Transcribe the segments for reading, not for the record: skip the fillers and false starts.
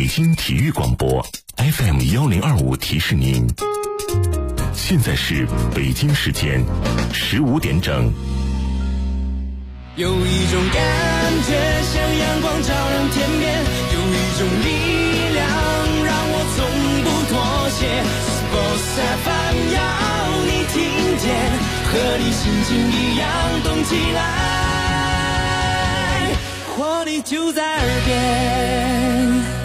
京体育广播 FM1025提示您，现在是北京时间15点整。 有一种感觉像阳光照亮天边，有一种力量让我从不妥协。Sports FM 要你听见，和你心情一样动起来，活力就在耳边。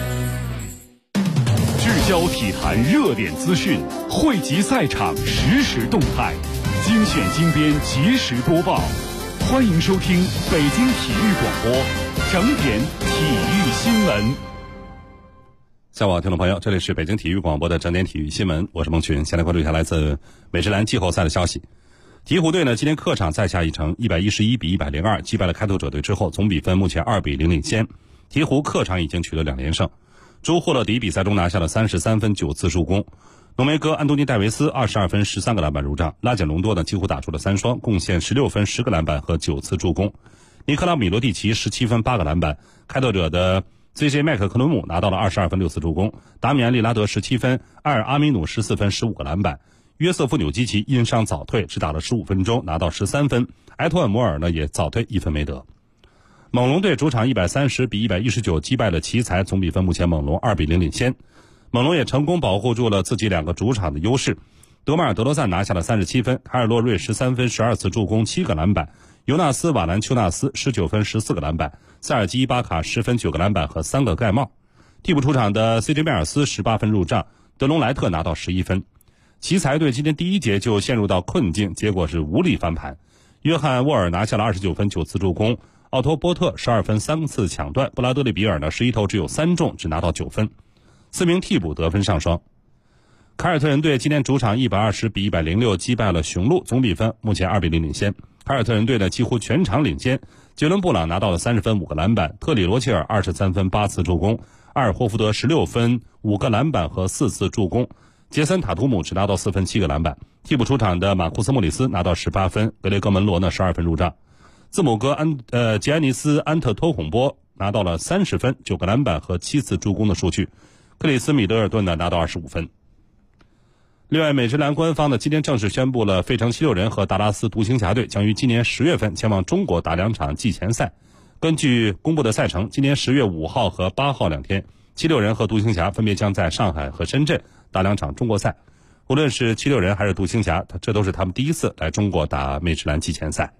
聚焦体坛热点资讯，汇集赛场实时动态，精选精编及时播报。欢迎收听北京体育广播整点体育新闻。 下午好，听众朋友，这里是北京体育广播的整点体育新闻，我是孟群。先来关注一下来自美职篮季后赛的消息。鹈鹕队呢，今天客场再下一城，111-102击败了开拓者队之后，总比分目前2-0领先。鹈鹕客场已经取得2连胜。朱霍勒迪比赛中拿下了33分9次助攻，浓眉哥安东尼戴维斯22分13个篮板入账，拉简隆多呢几乎打出了3双，贡献16分10个篮板和9次助攻。尼克拉米罗蒂奇17分8个篮板，开拓者的 CJ 麦克克伦姆拿到了22分6次助攻，达米安利拉德17分，埃尔阿米努14分15个篮板，约瑟夫纽基奇因伤早退，只打了15分钟，拿到13分，埃托恩摩尔呢也早退1分没得。猛龙队主场130-119击败了奇才，总比分目前猛龙2-0领先。猛龙也成功保护住了自己2个主场的优势。德马尔德罗赞拿下了37分，凯尔洛瑞13分12次助攻7个篮板，尤纳斯瓦兰丘纳斯19分14个篮板，塞尔基伊巴卡10分9个篮板和3个盖帽。替补出场的 CJ 迈尔斯18分入账，德隆莱特拿到11分。奇才队今天第一节就陷入到困境，结果是无力翻盘。约翰沃尔拿下了29分9次助攻，奥托波特12分3次抢断，布拉德利比尔呢11投只有3中，只拿到9分。4名替补得分上双。凯尔特人队今天主场120-106击败了雄鹿，总比分目前2-0领先。凯尔特人队呢几乎全场领先，杰伦布朗拿到了30分5个篮板，特里罗切尔23分8次助攻，阿尔霍福德16分5个篮板和4次助攻，杰森塔图姆只拿到4分7个篮板。替补出场的马库斯莫里斯拿到18分，格雷格门罗呢12分入账。字母哥杰安尼斯安特托孔波拿到了30分9个篮板和7次助攻的数据，克里斯米德尔顿呢拿到25分。另外，美职篮官方呢今天正式宣布了费城76人和达拉斯独行侠队将于今年10月份前往中国打2场季前赛。根据公布的赛程，今年10月5号和8号2天，76人和独行侠分别将在上海和深圳打2场中国赛。无论是76人还是独行侠，这都是他们第一次来中国打美职篮季前赛。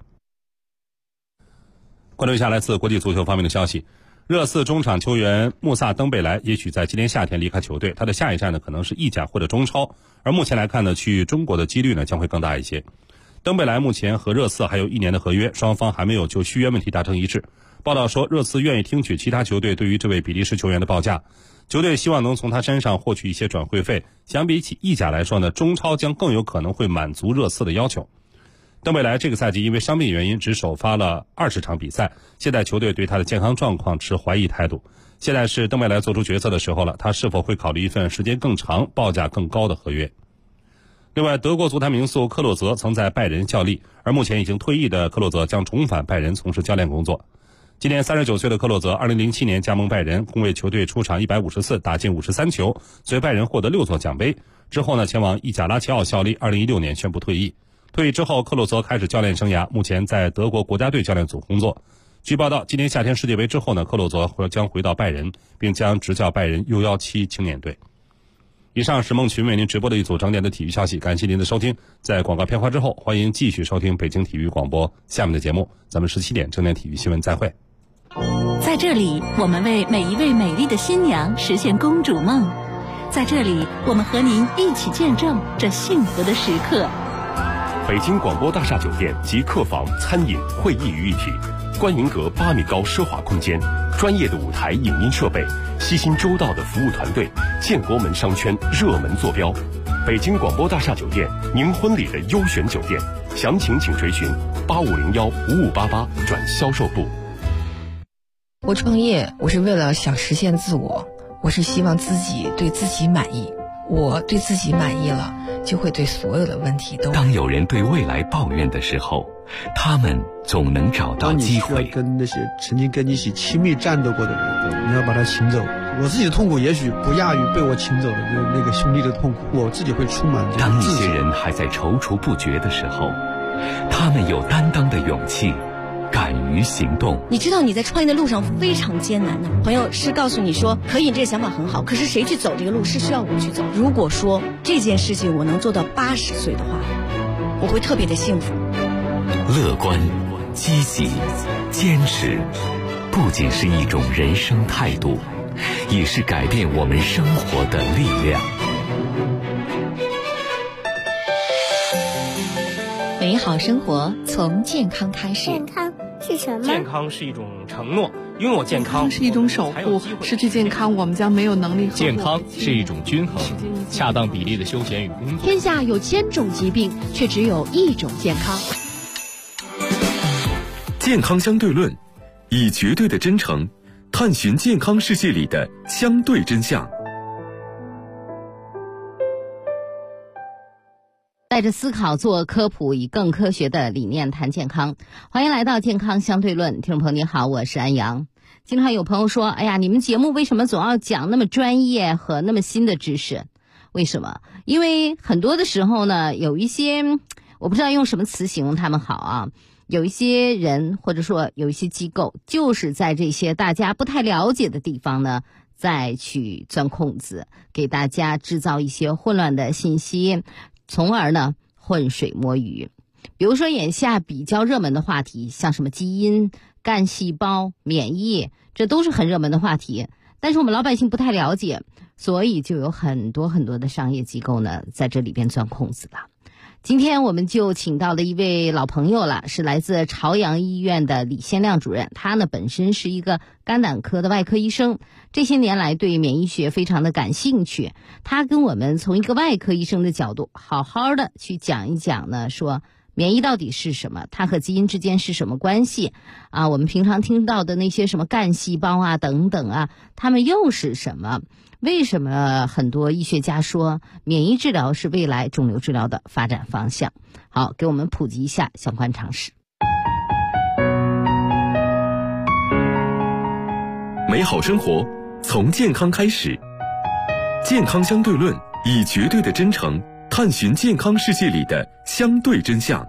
关注一下来自国际足球方面的消息，热刺中场球员穆萨登贝莱也许在今年夏天离开球队，他的下一站呢可能是意甲或者中超，而目前来看呢，去中国的几率呢将会更大一些。登贝莱目前和热刺还有1年的合约，双方还没有就续约问题达成一致。报道说，热刺愿意听取其他球队对于这位比利时球员的报价，球队希望能从他身上获取一些转会费。相比起意甲来说呢，中超将更有可能会满足热刺的要求。登贝莱这个赛季因为伤病原因只首发了20场比赛，现在球队对他的健康状况持怀疑态度。现在是登贝莱做出决策的时候了，他是否会考虑一份时间更长、报价更高的合约？另外，德国足坛名宿克洛泽曾在拜仁效力，而目前已经退役的克洛泽将重返拜仁从事教练工作。今年39岁的克洛泽2007年加盟拜仁，共为球队出场150次，打进53球，随拜仁获得6座奖杯。之后呢，前往意甲拉齐奥效力，2016年宣布退役。退役之后，克洛泽开始教练生涯，目前在德国国家队教练组工作。据报道，今年夏天世界杯之后呢，克洛泽将回到拜仁，并将执教拜仁U17青年队。以上是孟群为您直播的一组整点的体育消息，感谢您的收听。在广告片花之后，欢迎继续收听北京体育广播下面的节目。咱们17点整点体育新闻再会。 在这里，我们为每一位美丽的新娘实现公主梦。在这里，我们和您一起见证这幸福的时刻。 北京广播大厦酒店集客房、餐饮、会议于一体，观云阁8米高奢华空间，专业的舞台影音设备，悉心周到的服务团队，建国门商圈热门坐标。北京广播大厦酒店，您婚礼的优选酒店，详情请垂询8501-5588转销售部。 我创业，我是为了想实现自我，我是希望自己对自己满意。我对自己满意了，就会对所有的问题都。 当有人对未来抱怨的时候，他们总能找到机会。 当你需要跟那些曾经跟你一起亲密战斗过的人，你要把他请走， 我自己的痛苦也许不亚于被我请走的那个兄弟的痛苦，我自己会充满这个当一自责。 些人还在踌躇不决的时候，他们有担当的勇气，敢于行动。 你知道你在创业的路上非常艰难的，朋友是告诉你说可以，这个想法很好，可是谁去走这个路是需要我去走。如果说这件事情我能做到80岁的话，我会特别的幸福。 乐观、积极、坚持，不仅是一种人生态度，也是改变我们生活的力量。 美好生活从健康开始。 健康是什么？ 健康是一种承诺，拥有健康是一种守护，失去健康我们将没有能力。 健康是一种均衡，恰当比例的休闲与工作。 天下有1000种疾病，却只有1种健康。 健康相对论，以绝对的真诚探寻健康世界里的相对真相。 带着思考做科普，以更科学的理念谈健康。欢迎来到健康相对论，听众朋友你好，我是安阳。经常有朋友说，哎呀，你们节目为什么总要讲那么专业和那么新的知识？为什么？因为很多的时候呢，有一些我不知道用什么词形容他们好啊，有一些人或者说有一些机构，就是在这些大家不太了解的地方呢，再去钻空子，给大家制造一些混乱的信息，从而呢浑水摸鱼。比如说眼下比较热门的话题，像什么基因、干细胞、免疫，这都是很热门的话题，但是我们老百姓不太了解，所以就有很多的商业机构呢在这里边钻空子了。今天我们就请到了一位老朋友了，是来自朝阳医院的李先亮主任。他呢本身是一个肝胆科的外科医生，这些年来对免疫学非常的感兴趣。他跟我们从一个外科医生的角度，好好的去讲一讲呢，说免疫到底是什么，它和基因之间是什么关系啊？我们平常听到的那些什么干细胞啊等等啊，它们又是什么？为什么很多医学家说免疫治疗是未来肿瘤治疗的发展方向？好，给我们普及一下相关常识。 美好生活从健康开始，健康相对论，以绝对的真诚探寻健康世界里的相对真相。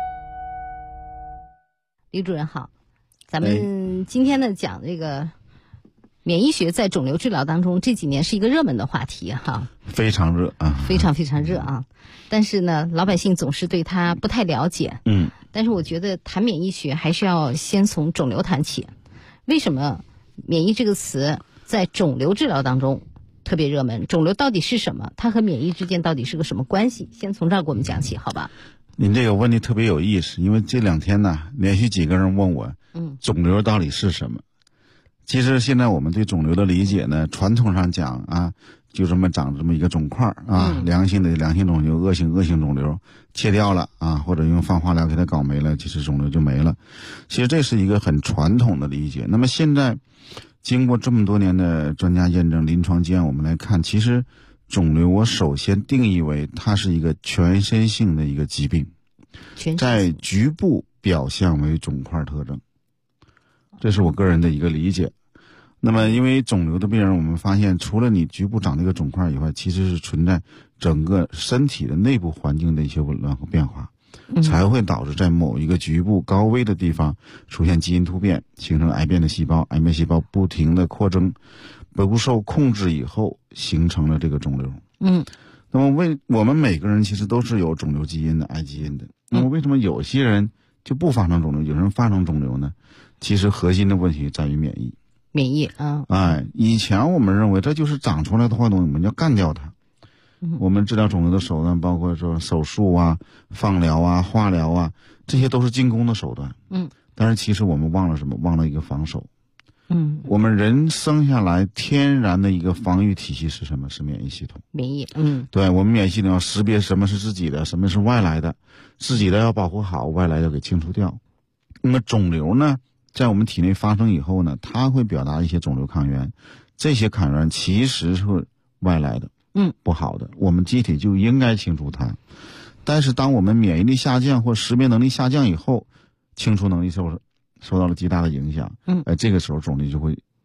李主任好，咱们今天呢讲这个免疫学在肿瘤治疗当中这几年是一个热门的话题哈， 非常热啊， 非常热啊。但是呢，老百姓总是对它不太了解。但是我觉得谈免疫学还是要先从肿瘤谈起。为什么免疫这个词在肿瘤治疗当中特别热门？肿瘤到底是什么？它和免疫之间到底是个什么关系？先从这儿给我们讲起，好吧？ 您这个问题特别有意思，因为这2天呢，连续几个人问我，肿瘤到底是什么？其实现在我们对肿瘤的理解呢，传统上讲啊，就这么长这么一个肿块啊，良性肿瘤，恶性肿瘤，切掉了啊，或者用放化疗给它搞没了，其实肿瘤就没了。其实这是一个很传统的理解。那么现在经过这么多年的专家验证、临床经验，我们来看，其实肿瘤我首先定义为它是一个全身性的一个疾病，在局部表现为肿块特征，这是我个人的一个理解。那么因为肿瘤的病人，我们发现除了你局部长这个肿块以外，其实是存在整个身体的内部环境的一些紊乱和变化，才会导致在某一个局部高危的地方出现基因突变，形成癌变的细胞，癌变细胞不停的扩增，不受控制以后形成了这个肿瘤。那么我们每个人其实都是有肿瘤基因的，癌基因的。那么为什么有些人就不发生肿瘤，有人发生肿瘤呢？其实核心的问题在于免疫啊。以前我们认为这就是长出来的坏东西，我们要干掉它。我们治疗肿瘤的手段包括说手术啊、放疗啊、化疗啊，这些都是进攻的手段。但是其实我们忘了什么？忘了一个防守。我们人生下来天然的一个防御体系是什么？是免疫系统。对，我们免疫系统要识别什么是自己的，什么是外来的，自己的要保护好，外来要给清除掉。那么肿瘤呢，在我们体内发生以后呢，它会表达一些肿瘤抗原，这些抗原其实是外来的，不好的，我们机体就应该清除它。但是当我们免疫力下降或识别能力下降以后，清除能力受到了极大的影响。这个时候肿瘤就会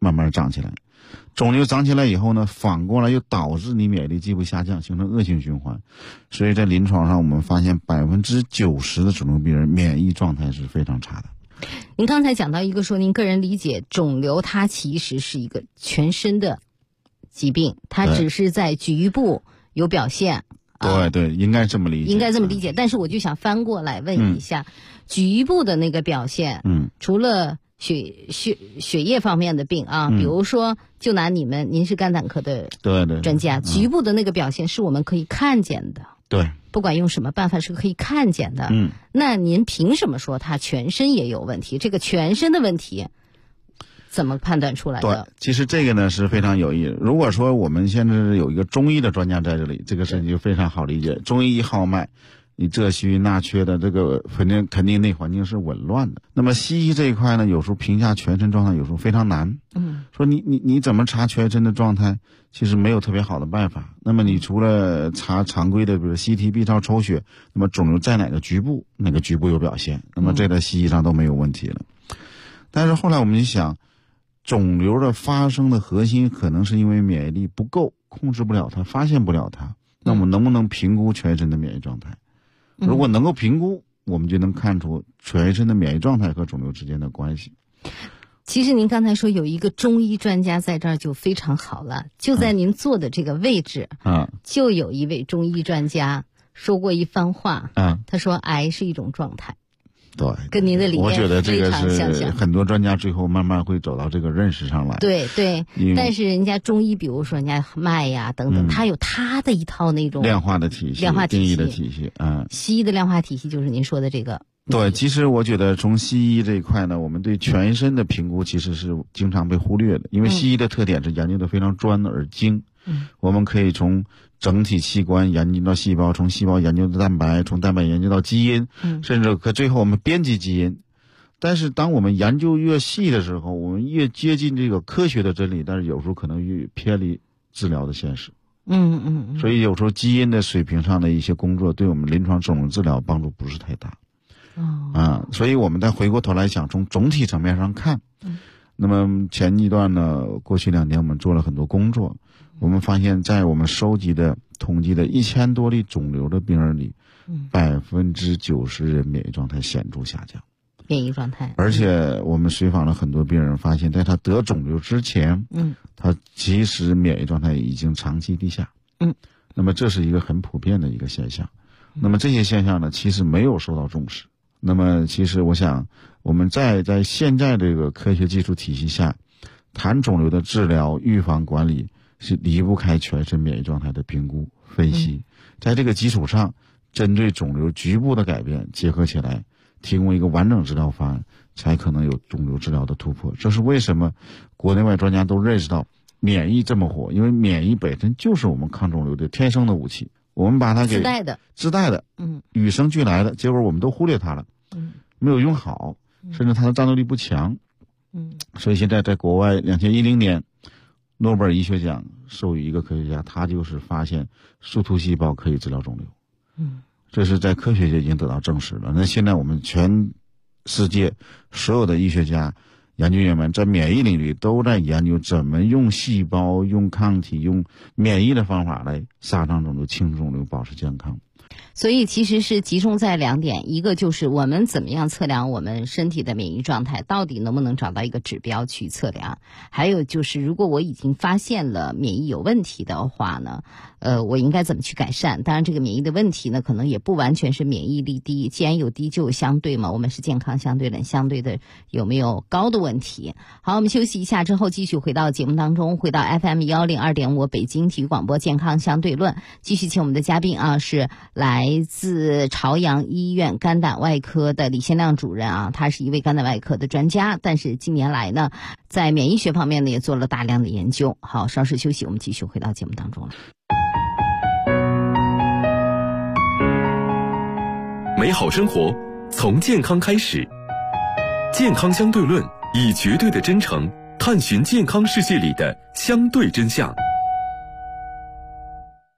慢慢长起来。肿瘤长起来以后呢，反过来又导致你免疫力继续下降，形成恶性循环。所以在临床上我们发现90%的肿瘤病人免疫状态是非常差的。 您刚才讲到一个说，您个人理解肿瘤它其实是一个全身的疾病，它只是在局部有表现。 对，应该这么理解。 应该这么理解，但是我就想翻过来问一下，局部的那个表现，除了血液方面的病啊，比如说就拿您是肝胆科的专家，局部的那个表现是我们可以看见的。 对， 不管用什么办法是可以看见的。那您凭什么说他全身也有问题？这个全身的问题怎么判断出来的？ 对，其实这个呢是非常有意思。如果说我们现在有一个中医的专家在这里，这个事情就非常好理解。中医一号脉，你这虚那缺的，这个肯定内环境是紊乱的。那么西医这一块呢，有时候评价全身状态有时候非常难。说你怎么查全身的状态？其实没有特别好的办法。那么你除了查常规的，比如 CT、B 超、抽血，那么肿瘤在哪个局部，哪个局部有表现，那么这在西医上都没有问题了。但是后来我们就想，肿瘤的发生的核心可能是因为免疫力不够，控制不了它，发现不了它。那我们能不能评估全身的免疫状态？如果能够评估，我们就能看出全身的免疫状态和肿瘤之间的关系。 其实您刚才说有一个中医专家在这儿就非常好了，就在您坐的这个位置，就有一位中医专家说过一番话，他说癌是一种状态。 对， 跟您的理念我觉得这个是非常相像很多专家最后慢慢会走到这个认识上来。 对，但是人家中医，比如说人家脉呀等等，他有他的一套那种量化的体系、定义的体系。 西医的量化体系就是您说的这个。 对，其实我觉得从西医这一块呢，我们对全身的评估其实是经常被忽略的，因为西医的特点是研究的非常专而精。我们可以从整体器官研究到细胞，从细胞研究到蛋白，从蛋白研究到基因，甚至最后我们编辑基因。但是当我们研究越细的时候，我们越接近这个科学的真理，但是有时候可能越偏离治疗的现实。所以有时候基因的水平上的一些工作，对我们临床肿瘤治疗帮助不是太大。所以我们再回过头来想，从总体层面上看，那么前一段呢，过去2年我们做了很多工作，我们发现在我们收集的统计的1000多例肿瘤的病人里，90%人免疫状态显著下降。 免疫状态， 而且我们随访了很多病人，发现在他得肿瘤之前，他其实免疫状态已经长期低下。那么这是一个很普遍的一个现象。那么这些现象呢，其实没有受到重视。那么其实我想，我们在现在这个科学技术体系下，谈肿瘤的治疗、预防、管理是离不开全身免疫状态的评估、分析。在这个基础上，针对肿瘤局部的改变结合起来，提供一个完整治疗方案，才可能有肿瘤治疗的突破。这是为什么国内外专家都认识到免疫这么火，因为免疫本身就是我们抗肿瘤的天生的武器。我们把它给自带的，与生俱来的，结果我们都忽略它了，没有用好，甚至它的战斗力不强。所以现在在国外2010年诺贝尔医学奖授予一个科学家，他就是发现树突细胞可以治疗肿瘤。这是在科学界已经得到证实了。那现在我们全世界所有的医学家、研究员们在免疫领域都在研究怎么用细胞、用抗体、用免疫的方法来杀伤肿瘤、清除肿瘤、保持健康。 所以其实是集中在2点，一个就是我们怎么样测量我们身体的免疫状态，到底能不能找到一个指标去测量，还有就是如果我已经发现了免疫有问题的话呢，我应该怎么去改善。当然这个免疫的问题呢，可能也不完全是免疫力低，既然有低就有相对嘛，我们是健康相对论，相对的有没有高的问题。好，我们休息一下之后继续回到节目当中，回到 FM102.5 北京体育广播健康相对论，继续请我们的嘉宾是来自朝阳医院肝胆外科的李先亮主任他是一位肝胆外科的专家，但是近年来呢，在免疫学方面呢也做了大量的研究。好，稍事休息，我们继续回到节目当中了。 美好生活从健康开始，健康相对论以绝对的真诚探寻健康世界里的相对真相。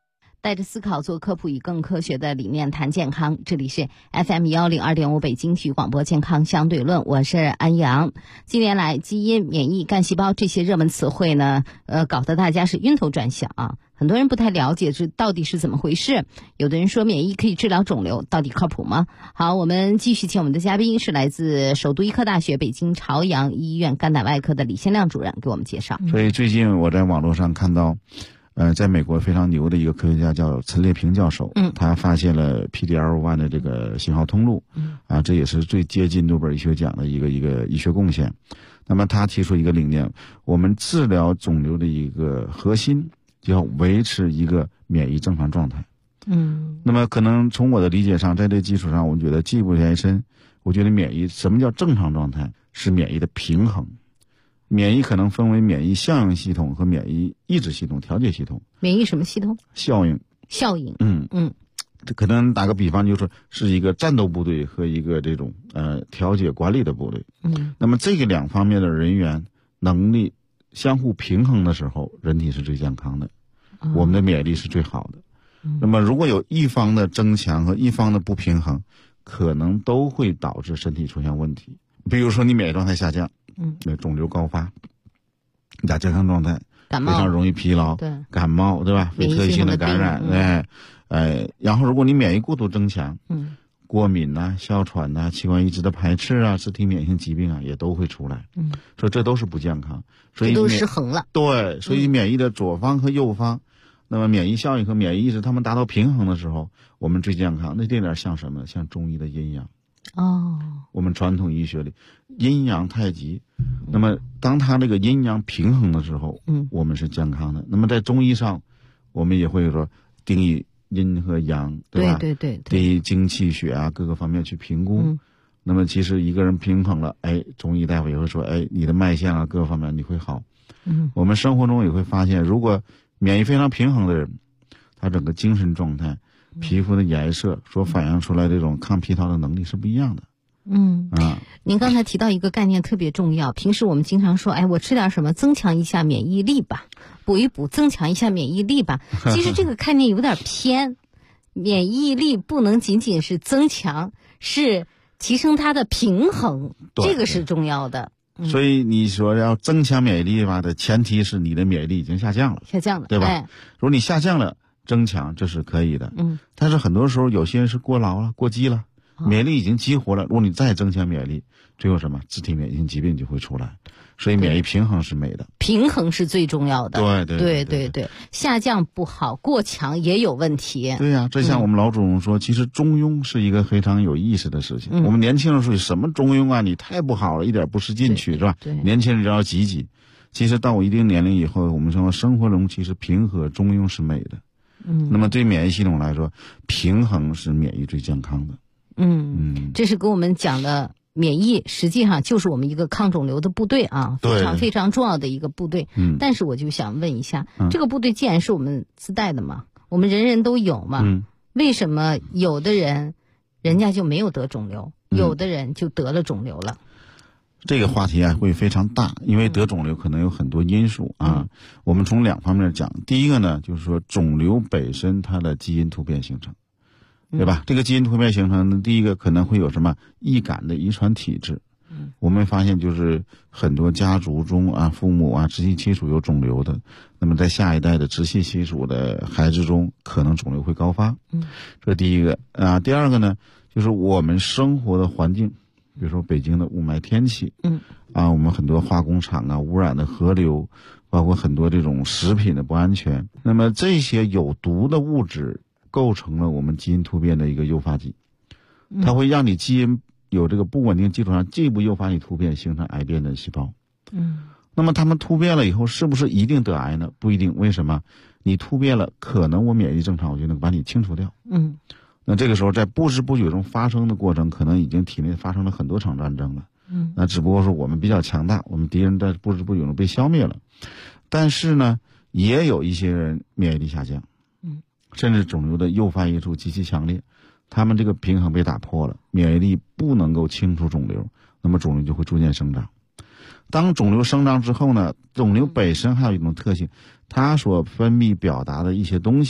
带着思考做科普，以更科学的理念谈健康。这里是 FM102.5 北京体育广播健康相对论，我是安阳。近年来，基因、免疫、干细胞这些热门词汇呢，搞得大家是晕头转向啊。很多人不太了解这到底是怎么回事。有的人说免疫可以治疗肿瘤，到底靠谱吗？好，我们继续请我们的嘉宾是来自首都医科大学北京朝阳医院肝胆外科的李先亮主任，给我们介绍。 所以最近我在网络上看到在美国非常牛的一个科学家叫陈烈平教授，他发现了 PD-L1 的这个信号通路，这也是最接近诺贝尔医学奖的一个医学贡献。那么他提出一个理念，我们治疗肿瘤的一个核心就要维持一个免疫正常状态。那么可能从我的理解上，在这基础上，我们觉得进一步延伸，我觉得免疫什么叫正常状态？是免疫的平衡。免疫可能分为免疫效应系统和免疫抑制系统、调节系统。 免疫什么系统？ 效应。这可能打个比方，是一个战斗部队和一个这种调节管理的部队。那么这个两方面的人员能力相互平衡的时候，人体是最健康的，我们的免疫力是最好的。那么如果有一方的增强和一方的不平衡，可能都会导致身体出现问题。比如说你免疫状态下降，肿瘤高发，亚健康状态， 感冒非常容易疲劳， 对， 感冒，对吧？非特异性的感染，然后如果你免疫过度增强，过敏呐、哮喘呐、器官移植的排斥啊、自体免疫性疾病啊，也都会出来。所以这都是不健康，所以这都失衡了。 对，所以免疫的左方和右方，那么免疫效应和免疫抑制，它们达到平衡的时候，我们最健康。那这点像什么？像中医的阴阳。我们传统医学里阴阳太极，那么当它这个阴阳平衡的时候，我们是健康的。那么在中医上，我们也会说定义阴和阳，对吧？ 对， 第一精气血啊各个方面去评估。那么其实一个人平衡了，中医大夫也会说，你的脉象啊各个方面你会好。我们生活中也会发现，如果免疫非常平衡的人，他整个精神状态、皮肤的颜色所反映出来这种抗疲劳的能力是不一样的。 您刚才提到一个概念特别重要，平时我们经常说，我吃点什么增强一下免疫力吧，补一补增强一下免疫力吧。其实这个概念有点偏，免疫力不能仅仅是增强，是提升它的平衡，这个是重要的。 所以你说要增强免疫力吧的前提是你的免疫力已经下降了，对吧？如果你下降了，增强这是可以的。但是很多时候有些人是过劳了、过激了，免疫力已经激活了，如果你再增强免疫力，最后什么自体免疫性疾病就会出来。所以免疫平衡是美的， 平衡是最重要的。 对， 下降不好，过强也有问题。 对呀，这像我们老祖宗说，其实中庸是一个非常有意思的事情。我们年轻人说什么中庸啊，你太不好了，一点不思进取，是吧？年轻人要积极。其实到我一定年龄以后，我们说生活中其实平和中庸是美的。那么对免疫系统来说，平衡是免疫最健康的。 这是给我们讲的。免疫实际上就是我们一个抗肿瘤的部队啊，非常非常重要的一个部队。但是我就想问一下，这个部队既然是我们自带的嘛，我们人人都有嘛，为什么有的人家就没有得肿瘤，有的人就得了肿瘤了？ 这个话题会非常大，因为得肿瘤可能有很多因素啊。我们从两方面讲，第一个呢，就是说肿瘤本身它的基因突变形成。对吧？这个基因突变形成的第一个可能会有什么易感的遗传体质。我们发现就是很多家族中父母直系亲属有肿瘤的，那么在下一代的直系亲属的孩子中，可能肿瘤会高发。这第一个第二个呢，就是我们生活的环境，比如说北京的雾霾天气，我们很多化工厂污染的河流，包括很多这种食品的不安全，那么这些有毒的物质构成了我们基因突变的一个诱发剂，它会让你基因有这个不稳定基础上进一步诱发你突变，形成癌变的细胞。那么他们突变了以后，是不是一定得癌呢？不一定。为什么？你突变了，可能我免疫力正常，我就能把你清除掉。那这个时候在不知不觉中发生的过程，可能已经体内发生了很多场战争了。那只不过说我们比较强大，我们敌人在不知不觉中被消灭了。但是呢，也有一些人免疫力下降。甚至肿瘤的诱发因素极其强烈，他们这个平衡被打破了，免疫力不能够清除肿瘤，那么肿瘤就会逐渐生长。当肿瘤生长之后呢，肿瘤本身还有一种特性，它所分泌表达的一些东西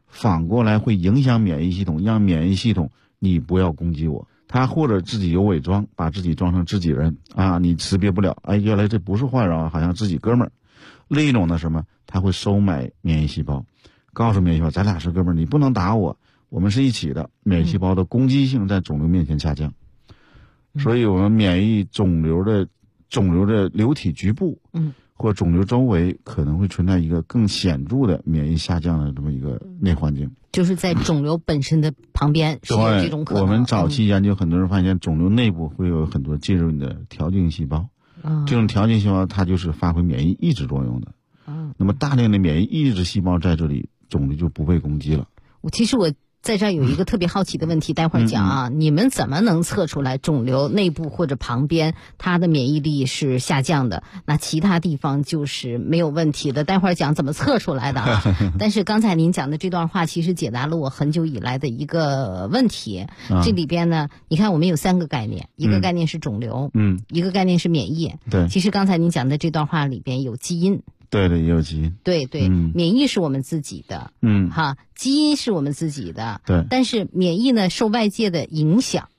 反过来会影响免疫系统，让免疫系统你不要攻击我。他或者自己有伪装，把自己装成知己人啊，你识别不了，哎，原来这不是坏人啊，好像自己哥们儿。另一种呢什么，他会收买免疫细胞，告诉免疫细胞咱俩是哥们儿，你不能打我，我们是一起的。免疫细胞的攻击性在肿瘤面前下降，所以我们免疫肿瘤的瘤体局部，或肿瘤周围可能会存在一个更显著的免疫下降的这么一个内环境， 就是在肿瘤本身的旁边是有这种可能。 我们早期研究，很多人发现肿瘤内部会有很多介入的调节细胞，这种调节细胞它就是发挥免疫抑制作用的。那么大量的免疫抑制细胞在这里，肿瘤就不被攻击了。 其实我在这儿有一个特别好奇的问题，待会儿讲啊，你们怎么能测出来肿瘤内部或者旁边它的免疫力是下降的，那其他地方就是没有问题的？待会儿讲怎么测出来的啊。但是刚才您讲的这段话其实解答了我很久以来的一个问题。这里边呢，你看我们有3个概念，一个概念是肿瘤，一个概念是免疫。 对， 其实刚才您讲的这段话里边有基因。 对，也有基因。 对，免疫是我们自己的，基因是我们自己的， 对。 但是免疫呢，受外界的影响，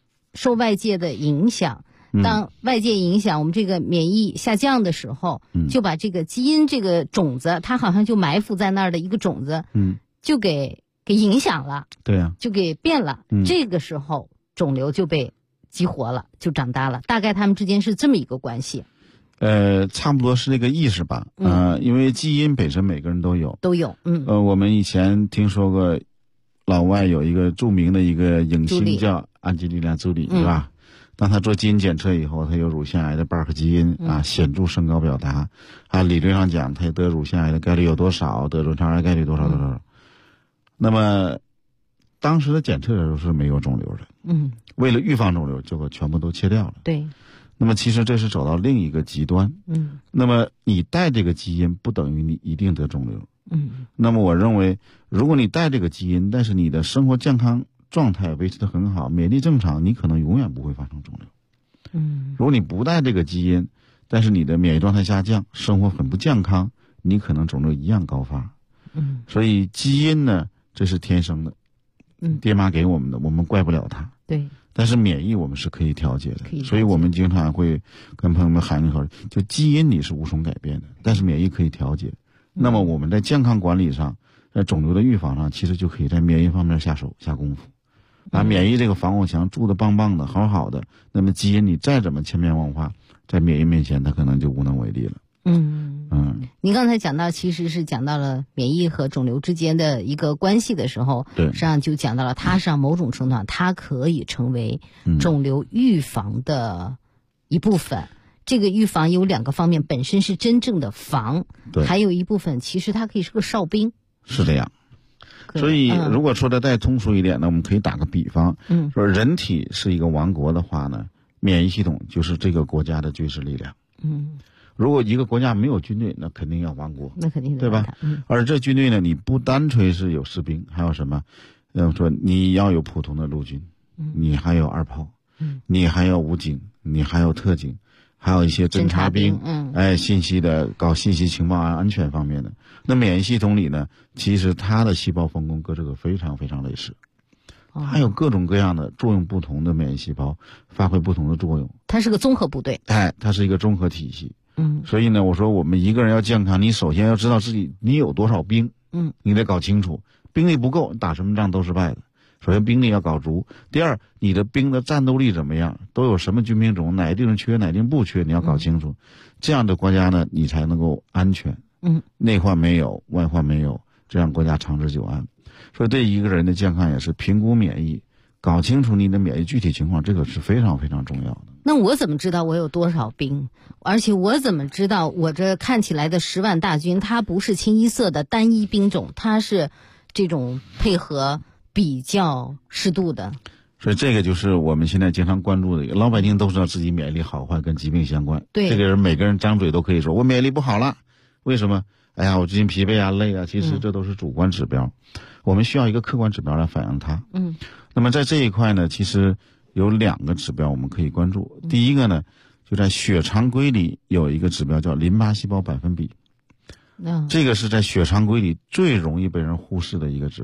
当外界影响我们这个免疫下降的时候，就把这个基因这个种子，它好像就埋伏在那儿的一个种子，就给影响了， 对啊， 就给变了。这个时候肿瘤就被激活了，就长大了。大概他们之间是这么一个关系。 差不多是这个意识吧。因为基因本身每个人都有。我们以前听说过，老外有一个著名的一个影星叫安吉丽娜·朱莉，是吧？当他做基因检测以后，他有乳腺癌的BRCA基因显著升高表达。理论上讲，他得乳腺癌的概率有多少，得卵巢癌概率多少多少。那么当时的检测的时候是没有肿瘤的。为了预防肿瘤，结果全部都切掉了。 对。 那么其实这是走到另一个极端。那么你带这个基因不等于你一定得肿瘤。那么我认为，如果你带这个基因，但是你的生活健康状态维持得很好，免疫力正常，你可能永远不会发生肿瘤。如果你不带这个基因，但是你的免疫状态下降，生活很不健康，你可能肿瘤一样高发。所以基因呢，这是天生的，爹妈给我们的，我们怪不了它。 对。 但是免疫我们是可以调节的，所以我们经常会跟朋友们喊一口，就基因你是无从改变的，但是免疫可以调节。那么我们在健康管理上，在肿瘤的预防上，其实就可以在免疫方面下手下功夫。免疫这个防护墙筑得棒棒的，好好的，那么基因你再怎么千变万化，在免疫面前它可能就无能为力了。 您刚才讲到，其实是讲到了免疫和肿瘤之间的一个关系的时候，实际上就讲到了它实际上某种程度上它可以成为肿瘤预防的一部分。这个预防有2个方面，本身是真正的防，还有一部分其实它可以是个哨兵。 是这样。所以如果说的再通俗一点呢，我们可以打个比方，说人体是一个王国的话呢，免疫系统就是这个国家的军事力量。如果一个国家没有军队，那肯定要亡国， 那肯定对吧？而这军队呢，你不单纯是有士兵，还有什么？说你要有普通的陆军，你还有2炮，你还有武警，你还有特警，还有一些侦察兵，信息的搞信息情报安全方面的。那免疫系统里呢，其实它的细胞分工跟这个非常非常类似。它有各种各样的作用不同的免疫细胞，发挥不同的作用。 它是个综合部队。 它是一个综合体系。所以呢，我说我们一个人要健康，你首先要知道自己你有多少兵，你得搞清楚。兵力不够，打什么仗都是败的。首先兵力要搞足。第二，你的兵的战斗力怎么样，都有什么军兵种，哪地方缺，哪地方不缺，你要搞清楚。这样的国家呢，你才能够安全。内患没有，外患没有，这样国家长治久安。所以对一个人的健康也是评估免疫，搞清楚你的免疫具体情况，这个是非常非常重要的。 那我怎么知道我有多少兵？而且我怎么知道我这看起来的10万大军，它不是清一色的单一兵种，它是这种配合比较适度的？ 所以这个就是我们现在经常关注的，老百姓都知道自己免疫力好坏跟疾病相关。 对， 这个人每个人张嘴都可以说我免疫力不好了，为什么？哎呀，我最近疲惫啊，累啊，其实这都是主观指标。我们需要一个客观指标来反映它。那么在这一块呢，其实有2个指标我们可以关注。第一个呢，就在血常规里有一个指标叫淋巴细胞百分比。这个是在血常规里最容易被人忽视的一个指标。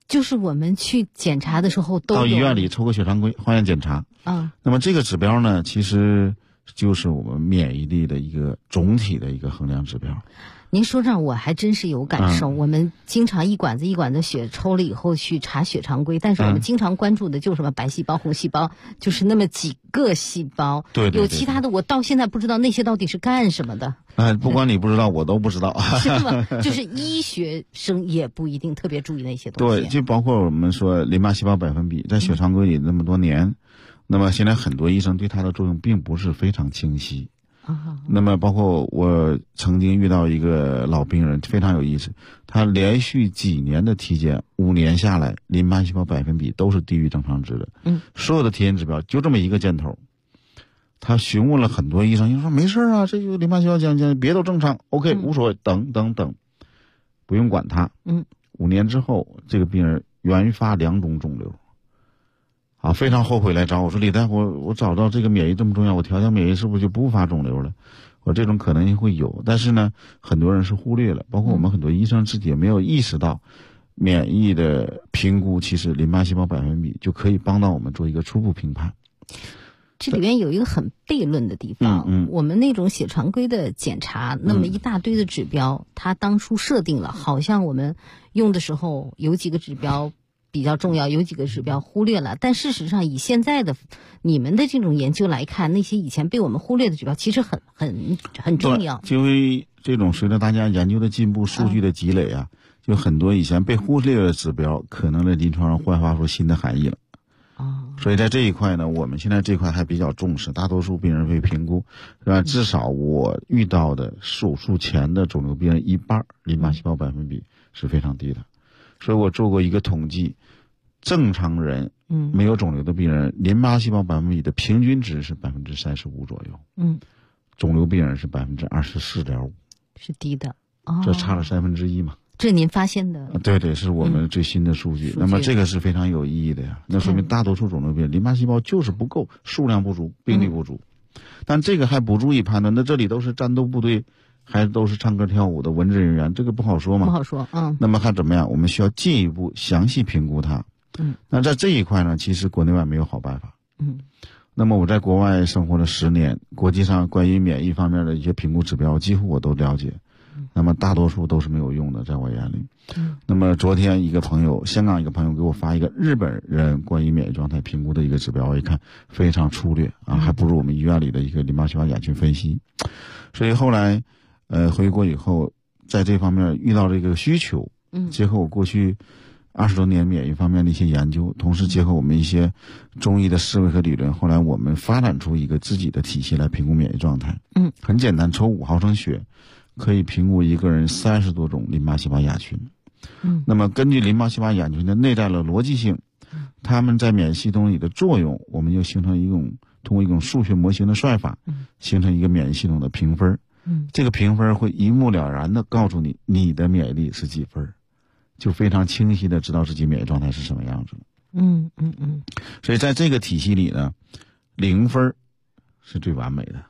就是我们去检查的时候都到医院里抽个血常规化验检查。那么这个指标呢，其实就是我们免疫力的一个总体的一个衡量指标。 您说这我还真是有感受。我们经常一管子一管子血抽了以后去查血常规，但是我们经常关注的就是什么白细胞、红细胞，就是那么几个细胞。 对， 有其他的我到现在不知道那些到底是干什么的。 不光你不知道，我都不知道。 是吗？就是医学生也不一定特别注意那些东西。 对，就包括我们说淋巴细胞百分比，在血常规里那么多年，那么现在很多医生对它的作用并不是非常清晰。那么包括我曾经遇到一个老病人非常有意思，他连续几年的体检，5年下来淋巴细胞百分比都是低于正常值的。所有的体检指标就这么一个箭头。他询问了很多医生，医生说没事啊，这就淋巴细胞降，别都正常 ，OK 无所谓，等，不用管它。5年之后，这个病人原发2种肿瘤。非常后悔来找我说，李大夫，我找到这个免疫这么重要，我调调免疫是不是就不发肿瘤了？我这种可能性会有，但是呢，很多人是忽略了，包括我们很多医生自己也没有意识到，免疫的评估其实淋巴细胞百分比就可以帮到我们做一个初步评判。 这里边有一个很悖论的地方，我们那种血常规的检查，那么一大堆的指标，它当初设定了，好像我们用的时候有几个指标比较重要，有几个指标忽略了，但事实上以现在的你们的这种研究来看，那些以前被我们忽略的指标其实很重要。 因为这种随着大家研究的进步，数据的积累啊，就很多以前被忽略的指标可能在临床上焕发出新的含义了。所以在这一块呢，我们现在这块还比较重视，大多数病人会评估，是吧？至少我遇到的手术前的肿瘤病人一半淋巴细胞百分比是非常低的。所以我做过一个统计，正常人，没有肿瘤的病人，淋巴细胞百分比的平均值是35%左右，肿瘤病人是24.5%， 是低的， 这差了1/3嘛。 这您发现的？ 对，是我们最新的数据。那么这个是非常有意义的呀，那说明大多数肿瘤病人淋巴细胞就是不够，数量不足，病例不足，但这个还不足以判断，那这里都是战斗部队。还都是唱歌跳舞的文职人员，这个不好说嘛。 不好说， 那么看怎么样？我们需要进一步详细评估它。那在这一块呢，其实国内外没有好办法。那么我在国外生活了10年，国际上关于免疫方面的一些评估指标，几乎我都了解。那么大多数都是没有用的，在我眼里。那么昨天香港一个朋友给我发一个日本人关于免疫状态评估的一个指标，我一看非常粗略啊，还不如我们医院里的一个淋巴细胞亚群分析。所以后来。回国以后，在这方面遇到这个需求，结合我过去20多年免疫方面的一些研究，同时结合我们一些中医的思维和理论，后来我们发展出一个自己的体系来评估免疫状态。很简单，抽5毫升血可以评估一个人30多种淋巴细胞亚群。那么根据淋巴细胞亚群的内在的逻辑性，它们在免疫系统里的作用，我们就形成通过一种数学模型的算法，形成一个免疫系统的评分。这个评分会一目了然的告诉你的免疫力是几分，就非常清晰的知道自己免疫状态是什么样子。所以在这个体系里呢，0分是最完美的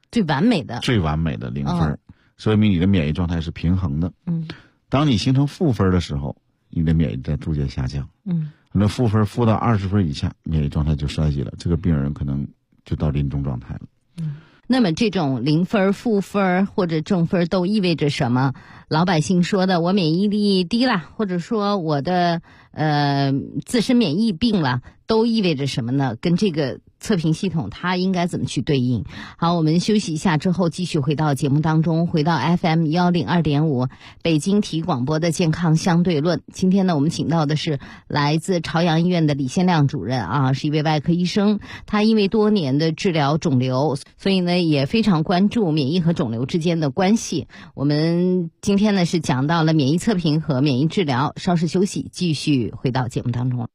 0分，说明你的免疫状态是平衡的。当你形成负分的时候，你的免疫在逐渐下降。那负分负到20分以下，免疫状态就衰竭了，这个病人可能就到临终状态了。 那么这种0分、负分或者正分都意味着什么？老百姓说的我免疫力低了，或者说我的自身免疫病了，都意味着什么呢？跟这个测评系统它应该怎么去对应？好，我们休息一下之后继续回到节目当中，回到 FM 102.5北京体育广播的健康相对论。今天呢，我们请到的是来自朝阳医院的李先亮主任啊，是一位外科医生。他因为多年的治疗肿瘤，所以呢也非常关注免疫和肿瘤之间的关系。我们今天呢是讲到了免疫测评和免疫治疗，稍事休息，继续回到节目当中。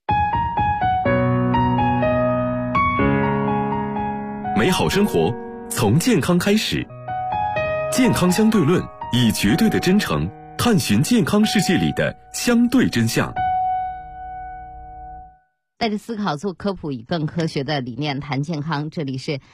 美好生活从健康开始，健康相对论以绝对的真诚探寻健康世界里的相对真相。 带着思考做科普，以更科学的理念谈健康。这里是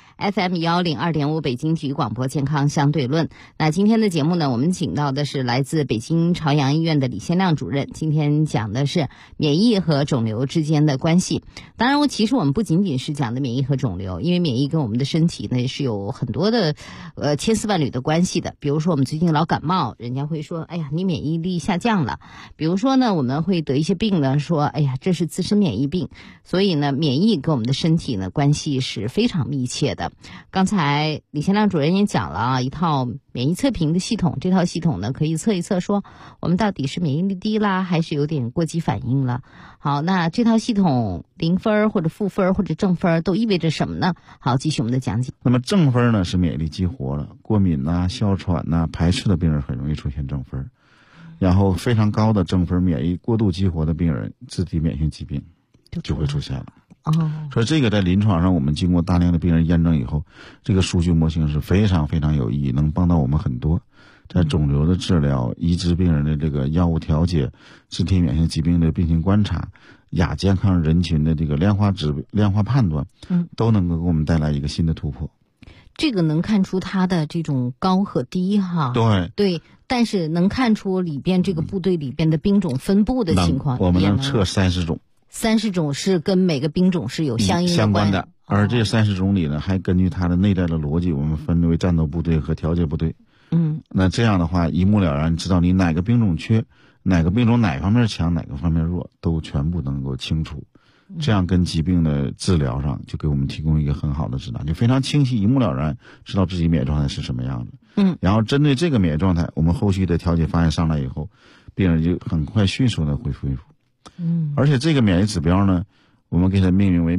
FM102.5 北京体育广播健康相对论。那今天的节目呢，我们请到的是来自北京朝阳医院的李先亮主任。今天讲的是免疫和肿瘤之间的关系。当然，其实我们不仅仅是讲的免疫和肿瘤，因为免疫跟我们的身体呢是有很多的千丝万缕的关系的。比如说我们最近老感冒，人家会说，哎呀，你免疫力下降了。比如说呢，我们会得一些病呢，说，哎呀，这是自身免疫病。所以呢，免疫跟我们的身体呢关系是非常密切的。刚才李先亮主任也讲了一套免疫测评的系统，这套系统呢可以测一测说我们到底是免疫力低啦，还是有点过激反应了。好，那这套系统0分或者负分或者正分都意味着什么呢？好，继续我们的讲解。 那么正分呢是免疫力激活了，过敏呐、哮喘呐、排斥的病人很容易出现正分。然后非常高的正分免疫过度激活的病人，自体免疫性疾病就会出现了。所以这个在临床上我们经过大量的病人验证以后，这个数据模型是非常非常有意义，能帮到我们很多。在肿瘤的治疗、移植病人的这个药物调节、自体免疫性疾病的病情观察、亚健康人群的这个量化判断，都能够给我们带来一个新的突破。 这个能看出它的这种高和低哈。对，但是能看出里边这个部队里边的兵种分布的情况。 我们能测30种。 30种是跟每个兵种是有相关的， 而这30种里呢，还根据它的内在的逻辑，我们分为战斗部队和调节部队。那这样的话一目了然，知道你哪个兵种缺，哪个兵种哪方面强，哪个方面弱，都全部能够清楚。这样跟疾病的治疗上就给我们提供一个很好的指导，就非常清晰一目了然，知道自己免疫状态是什么样的。然后针对这个免疫状态，我们后续的调节方案上来以后，病人就很快迅速的会恢复。而且这个免疫指标呢，我们给它命名为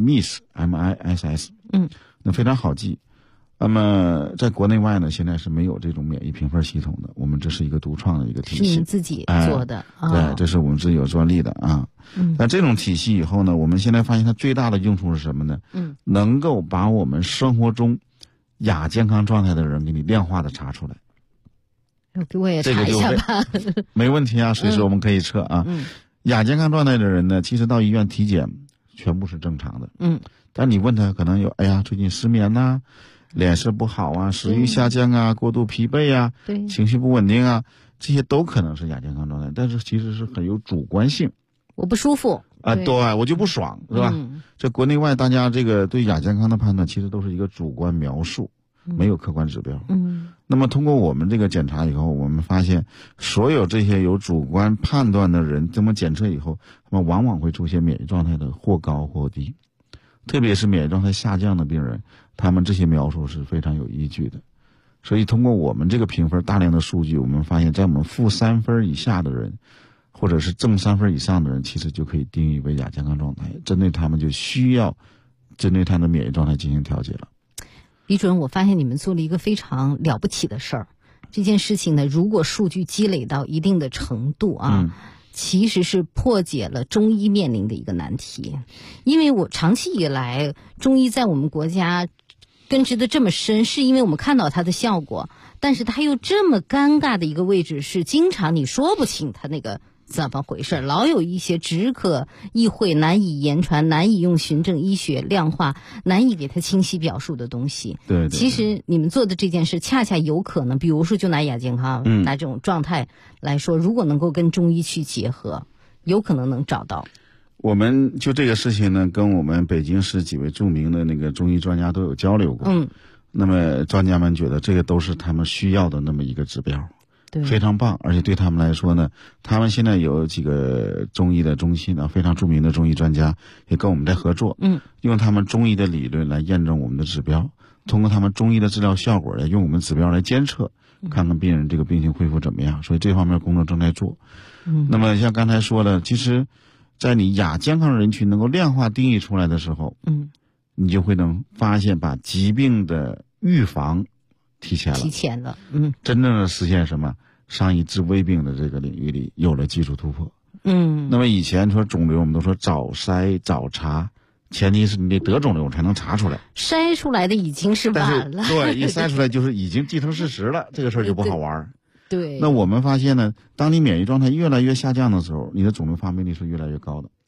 MISS， 那非常好记。那么在国内外呢，现在是没有这种免疫评分系统的，我们这是一个独创的一个体系， 是你自己做的。 对，这是我们自己有专利的啊。那这种体系以后呢，我们现在发现它最大的用处是什么呢？能够把我们生活中亚健康状态的人给你量化的查出来。 给我也查一下吧。 没问题啊，随时我们可以测啊。亚健康状态的人呢，其实到医院体检全部是正常的。但你问他可能有，哎呀，最近失眠呐、脸色不好啊，食欲下降啊，过度疲惫啊，情绪不稳定啊，这些都可能是亚健康状态，但是其实是很有主观性。 我不舒服啊，对，我就不爽，是吧？这国内外大家这个对亚健康的判断，其实都是一个主观描述，没有客观指标。那么通过我们这个检查以后，我们发现所有这些有主观判断的人，这么检测以后，他们往往会出现免疫状态的或高或低，特别是免疫状态下降的病人，他们这些描述是非常有依据的。所以通过我们这个评分大量的数据，我们发现在我们负3分以下的人，或者是正3分以上的人，其实就可以定义为亚健康状态，针对他们就需要针对他的免疫状态进行调节了。 李主任，我发现你们做了一个非常了不起的事儿。这件事情呢，如果数据积累到一定的程度其实是破解了中医面临的一个难题。因为我长期以来，中医在我们国家根植的这么深，是因为我们看到它的效果，但是它又这么尴尬的一个位置，是经常你说不清它那个怎么回事，老有一些只可意会难以言传，难以用循证医学量化，难以给它清晰表述的东西。 对， 其实你们做的这件事恰恰有可能，比如说就拿亚健康拿这种状态来说，如果能够跟中医去结合，有可能能找到。 我们就这个事情呢，跟我们北京市几位著名的那个中医专家都有交流过。那么专家们觉得这个都是他们需要的那么一个指标。非常棒，而且对他们来说呢，他们现在有几个中医的中心啊，非常著名的中医专家也跟我们在合作，用他们中医的理论来验证我们的指标，通过他们中医的治疗效果，用我们指标来监测，看看病人这个病情恢复怎么样。所以这方面工作正在做。那么像刚才说的，其实在你亚健康人群能够量化定义出来的时候，你就会能发现把疾病的预防提前了，真正的实现什么上医治未病的这个领域里有了技术突破。那么以前说肿瘤，我们都说早筛早查，前提是你得得肿瘤才能查出来， 筛出来的已经是晚了。 对，一筛出来就是已经既成事实了，这个事儿就不好玩。 对。 那我们发现呢，当你免疫状态越来越下降的时候，你的肿瘤发病率是越来越高的。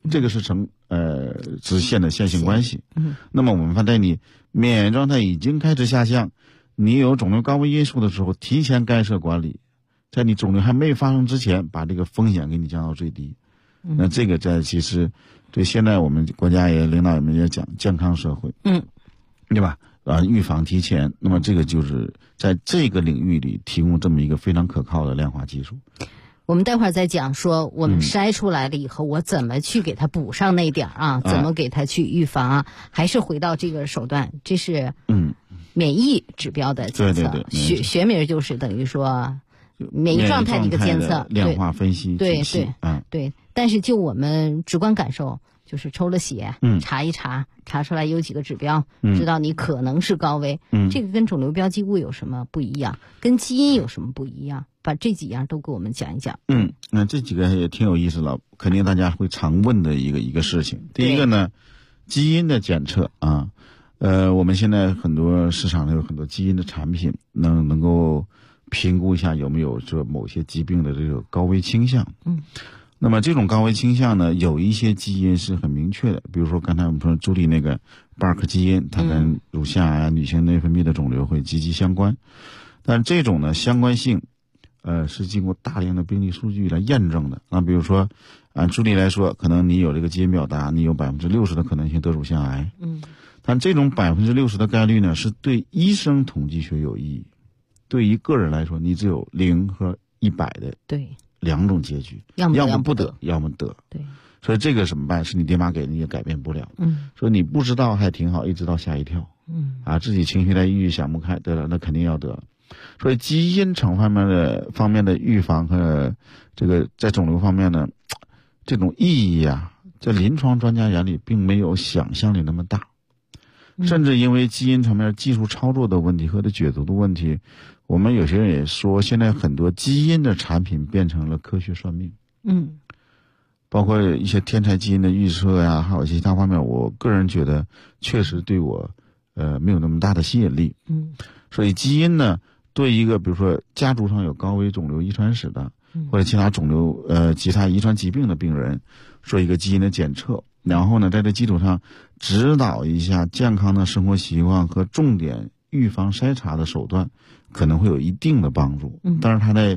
这个是直线的线性关系。那么我们在你免疫状态已经开始下降，你有肿瘤高危因素的时候，提前干涉管理，在你肿瘤还没发生之前，把这个风险给你降到最低。那这个其实对现在我们国家领导们也讲健康社会，对吧？预防提前，那么这个就是在这个领域里提供这么一个非常可靠的量化技术。 我们待会儿再讲说我们筛出来了以后，我怎么去给它补上那点啊？怎么给它去预防啊？还是回到这个手段，这是免疫指标的检测， 对， 学名就是等于说免疫状态的一个监测， 量化分析体系。 对。但是就我们直观感受，就是抽了血，查一查，查出来有几个指标，知道你可能是高危。这个跟肿瘤标记物有什么不一样？跟基因有什么不一样？把这几样都给我们讲一讲。 那这几个也挺有意思了，肯定大家会常问的一个事情。第一个呢，基因的检测啊，我们现在很多市场上有很多基因的产品，能够评估一下有没有这某些疾病的这个高危倾向。那么这种高危倾向呢，有一些基因是很明确的，比如说刚才我们说朱莉那个巴尔克基因，它跟乳腺癌、女性内分泌的肿瘤会积极相关。但这种呢相关性，是经过大量的病例数据来验证的。那比如说，按朱莉来说，可能你有这个基因表达，你有60%的可能性得乳腺癌。但这种60%的概率呢，是对医生统计学有意义，对于个人来说，你只有0和100的。 对。 两种结局，要么不得，要么得。 对， 所以这个怎么办？是你爹妈给你也改变不了。所以你不知道还挺好，一直到吓一跳。自己情绪来抑郁想不开，得了，那肯定要得了。所以基因层方面的预防和这个在肿瘤方面呢，这种意义啊，在临床专家眼里并没有想象力那么大。甚至因为基因层面技术操作的问题和解读的问题，我们有些人也说，现在很多基因的产品变成了科学算命。包括一些天才基因的预测呀，还有其他方面，我个人觉得确实对我没有那么大的吸引力。所以基因呢，对一个比如说家族上有高危肿瘤遗传史的，或者其他肿瘤其他遗传疾病的病人，做一个基因的检测，然后呢，在这基础上指导一下健康的生活习惯和重点预防筛查的手段，可能会有一定的帮助。但是它在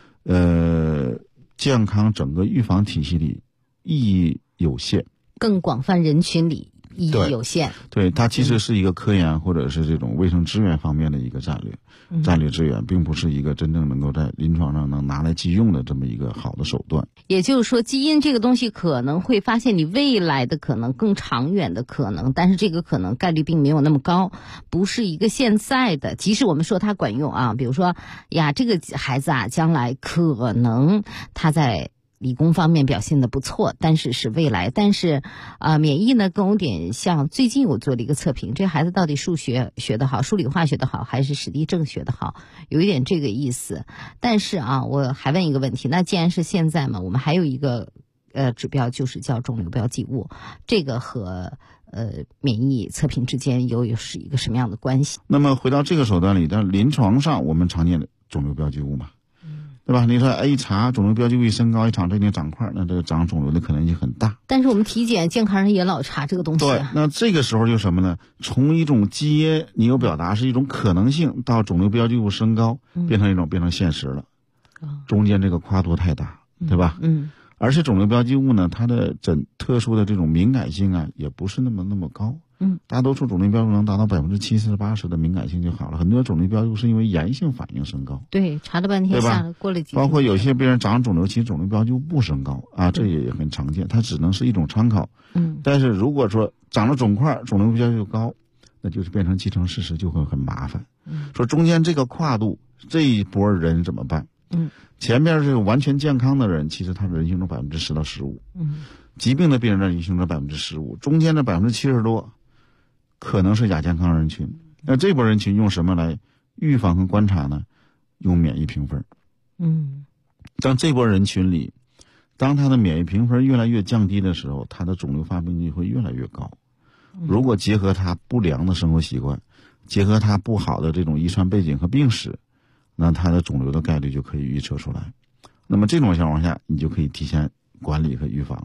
健康整个预防体系里意义有限， 更广泛人群里意义有限。 对，它其实是一个科研或者是这种卫生资源方面的一个战略资源，并不是一个真正能够在临床上能拿来即用的这么一个好的手段。 也就是说，基因这个东西可能会发现你未来的可能更长远的可能，但是这个可能概率并没有那么高，不是一个现在的。即使我们说它管用啊，比如说呀，这个孩子啊，将来可能他在理工方面表现的不错，但是是未来。但是免疫呢更有点像最近我做了一个测评，这孩子到底数学学得好，数理化学得好，还是史地政学得好，有一点这个意思。但是我还问一个问题，那既然是现在嘛，我们还有一个指标，就是叫肿瘤标记物，这个和免疫测评之间是一个什么样的关系？ 那么回到这个手段里，但临床上我们常见的肿瘤标记物嘛，对吧？你说一查肿瘤标记物升高，一查这里长块，那这个长肿瘤的可能性很大。 但是我们体检健康人也老查这个东西。 对，那这个时候就什么呢？从一种基因你有表达是一种可能性，到肿瘤标记物升高，变成现实了。中间这个跨度太大，对吧？而且肿瘤标记物呢，它的特殊的这种敏感性啊，也不是那么高。大多数肿瘤标记物能达到70%、80%的敏感性就好了。很多肿瘤标记物是因为炎性反应升高。 对，查了半天下来过了几天。 包括有些病人长肿瘤，其实肿瘤标记物不升高啊，这也很常见，它只能是一种参考。但是如果说长了肿块，肿瘤标记物高，那就是变成既成事实，就会很麻烦。说中间这个跨度，这一波人怎么办？前面这个完全健康的人，其实他的人性中10%到15%，疾病的病人的人性中15%，中间的70%多，可能是亚健康人群。那这波人群用什么来预防和观察呢？用免疫评分。当这波人群里，当他的免疫评分越来越降低的时候，他的肿瘤发病率会越来越高。如果结合他不良的生活习惯，结合他不好的这种遗传背景和病史，那他的肿瘤的概率就可以预测出来。那么这种情况下，你就可以提前管理和预防了。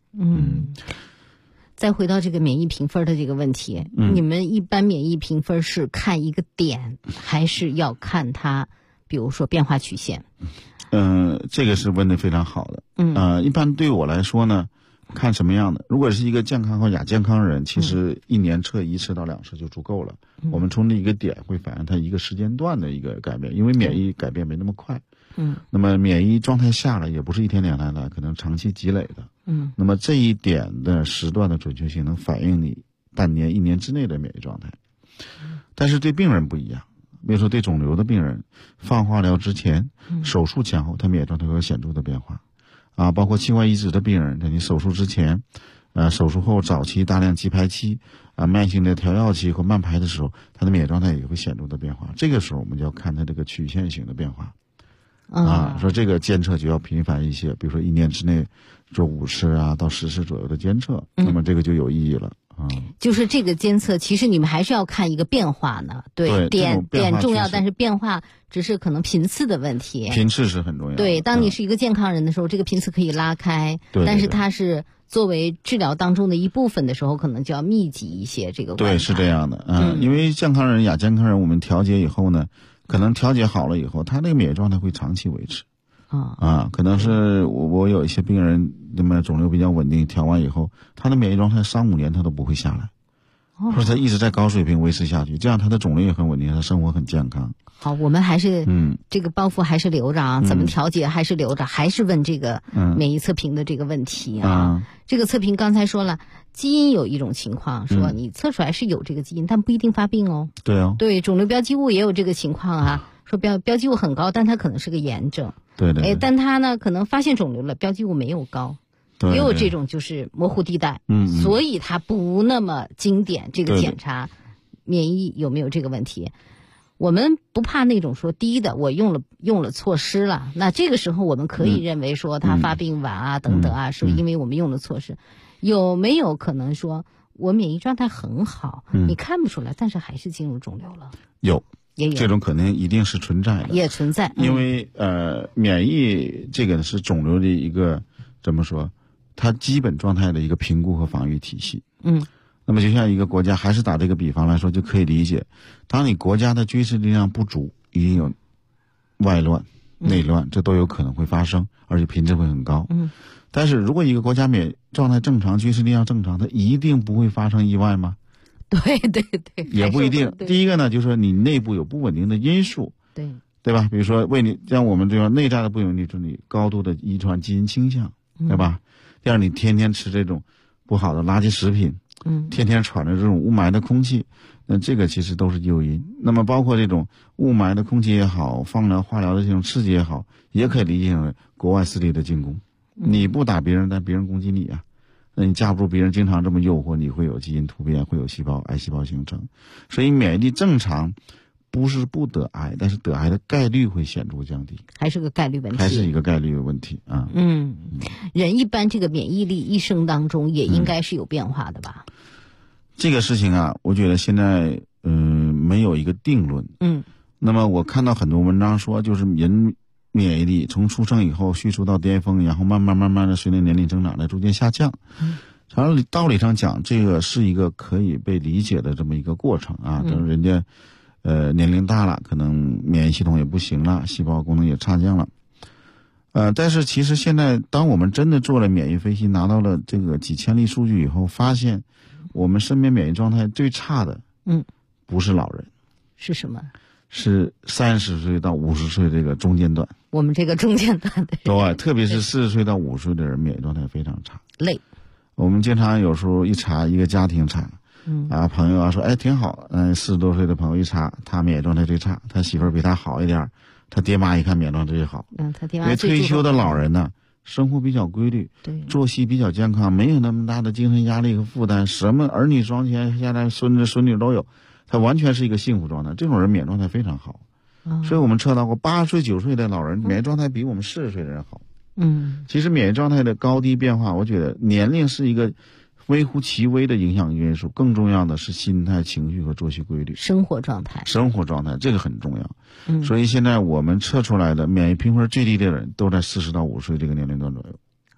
再回到这个免疫评分的这个问题，你们一般免疫评分是看一个点，还是要看它，比如说变化曲线？ 这个是问得非常好的。一般对我来说呢，看什么样的？如果是一个健康和亚健康人，其实1年测1次到2次就足够了。我们从那一个点会反映它一个时间段的一个改变，因为免疫改变没那么快。那么免疫状态下来也不是1天2天的，可能长期积累的。那么这一点的时段的准确性能反映你半年、1年之内的免疫状态。但是对病人不一样，比如说对肿瘤的病人，放化疗之前、手术前后，他免疫状态会有显著的变化。包括器官移植的病人，在你手术之前、手术后早期大量基排期、慢性的调药期和慢排的时候，他的免疫状态也会显著的变化。这个时候我们就要看他这个曲线型的变化。说这个监测就要频繁一些，比如说1年之内做5次到10次左右的监测，那么这个就有意义了。 就是这个监测，其实你们还是要看一个变化呢。对，点重要，但是变化只是可能频次的问题。 频次是很重要的。 对，当你是一个健康人的时候，这个频次可以拉开。 对， 但是它是作为治疗当中的一部分的时候，可能就要密集一些这个观察。 对，是这样的。因为健康人、亚健康人，我们调节以后呢，可能调节好了以后，他那个免疫状态会长期维持。可能是我有一些病人，那么肿瘤比较稳定，调完以后，他的免疫状态3、5年他都不会下来，或者他一直在高水平维持下去，这样他的肿瘤也很稳定，他生活很健康。 好，我们还是这个包袱还是留着啊，怎么调节还是留着，还是问这个免疫测评的这个问题啊。这个测评刚才说了，基因有一种情况，说你测出来是有这个基因，但不一定发病哦。对，肿瘤标记物也有这个情况啊，说标记物很高，但它可能是个炎症。对，但它呢可能发现肿瘤了，标记物没有高。也有这种就是模糊地带，所以它不那么经典。这个检查免疫有没有这个问题，我们不怕那种说低的，我用了错失了，那这个时候我们可以认为说它发病晚等等是因为我们用了错失。有没有可能说我免疫状态很好，你看不出来，但是还是进入肿瘤了？也有这种可能一定是存在的， 也存在。 因为免疫这个是肿瘤的一个怎么说，它基本状态的一个评估和防御体系。那么就像一个国家，还是打这个比方来说，就可以理解，当你国家的军事力量不足，一定有外乱、内乱，这都有可能会发生，而且频次会很高。但是如果一个国家免疫状态正常，军事力量正常，它一定不会发生意外吗？ 对， 也不一定。第一个呢，就是说你内部有不稳定的因素，对吧？比如说像我们这样内在的不稳定，就是你高度的遗传基因倾向，对吧？第二，你天天吃这种不好的垃圾食品，天天喘着这种雾霾的空气，那这个其实都是诱因。那么包括这种雾霾的空气也好，放疗、化疗的这种刺激也好，也可以理解为国外势力的进攻。你不打别人，但别人攻击你啊。那你架不住别人经常这么诱惑，你会有基因突变，会有癌细胞形成。所以免疫力正常不是不得癌，但是得癌的概率会显著降低， 还是个概率问题， 还是一个概率的问题啊。 人一般这个免疫力一生当中也应该是有变化的吧？ 这个事情啊，我觉得现在没有一个定论。那么我看到很多文章说，就是人免疫力从出生以后叙述到巅峰，然后慢慢的随着年龄增长来逐渐下降。从道理上讲，这个是一个可以被理解的这么一个过程啊。等人家年龄大了，可能免疫系统也不行了，细胞功能也下降了。但是其实现在当我们真的做了免疫分析，拿到了这个几千例数据以后，发现我们身边免疫状态最差的不是老人， 是什么？ 是30岁到50岁这个中间段。 我们这个中间段的对，特别是40岁到50岁的人免疫状态非常差， 累。 我们经常有时候一查一个家庭查，朋友说挺好，40多岁的朋友一查，他免疫状态最差，他媳妇儿比他好一点，他爹妈一看免疫状态最好。 他爹妈因为退休的老人呢，生活比较规律，作息比较健康，没有那么大的精神压力和负担，什么儿女双全，现在孙子孙女都有，他完全是一个幸福状态。这种人免疫状态非常好。所以我们测到过80岁90岁的老人免疫状态比我们40岁的人好。其实免疫状态的高低变化，我觉得年龄是一个微乎其微的影响因素，更重要的是心态、情绪和作息规律， 生活状态这个很重要。所以现在我们测出来的免疫评分最低的人都在40到50岁这个年龄段左右。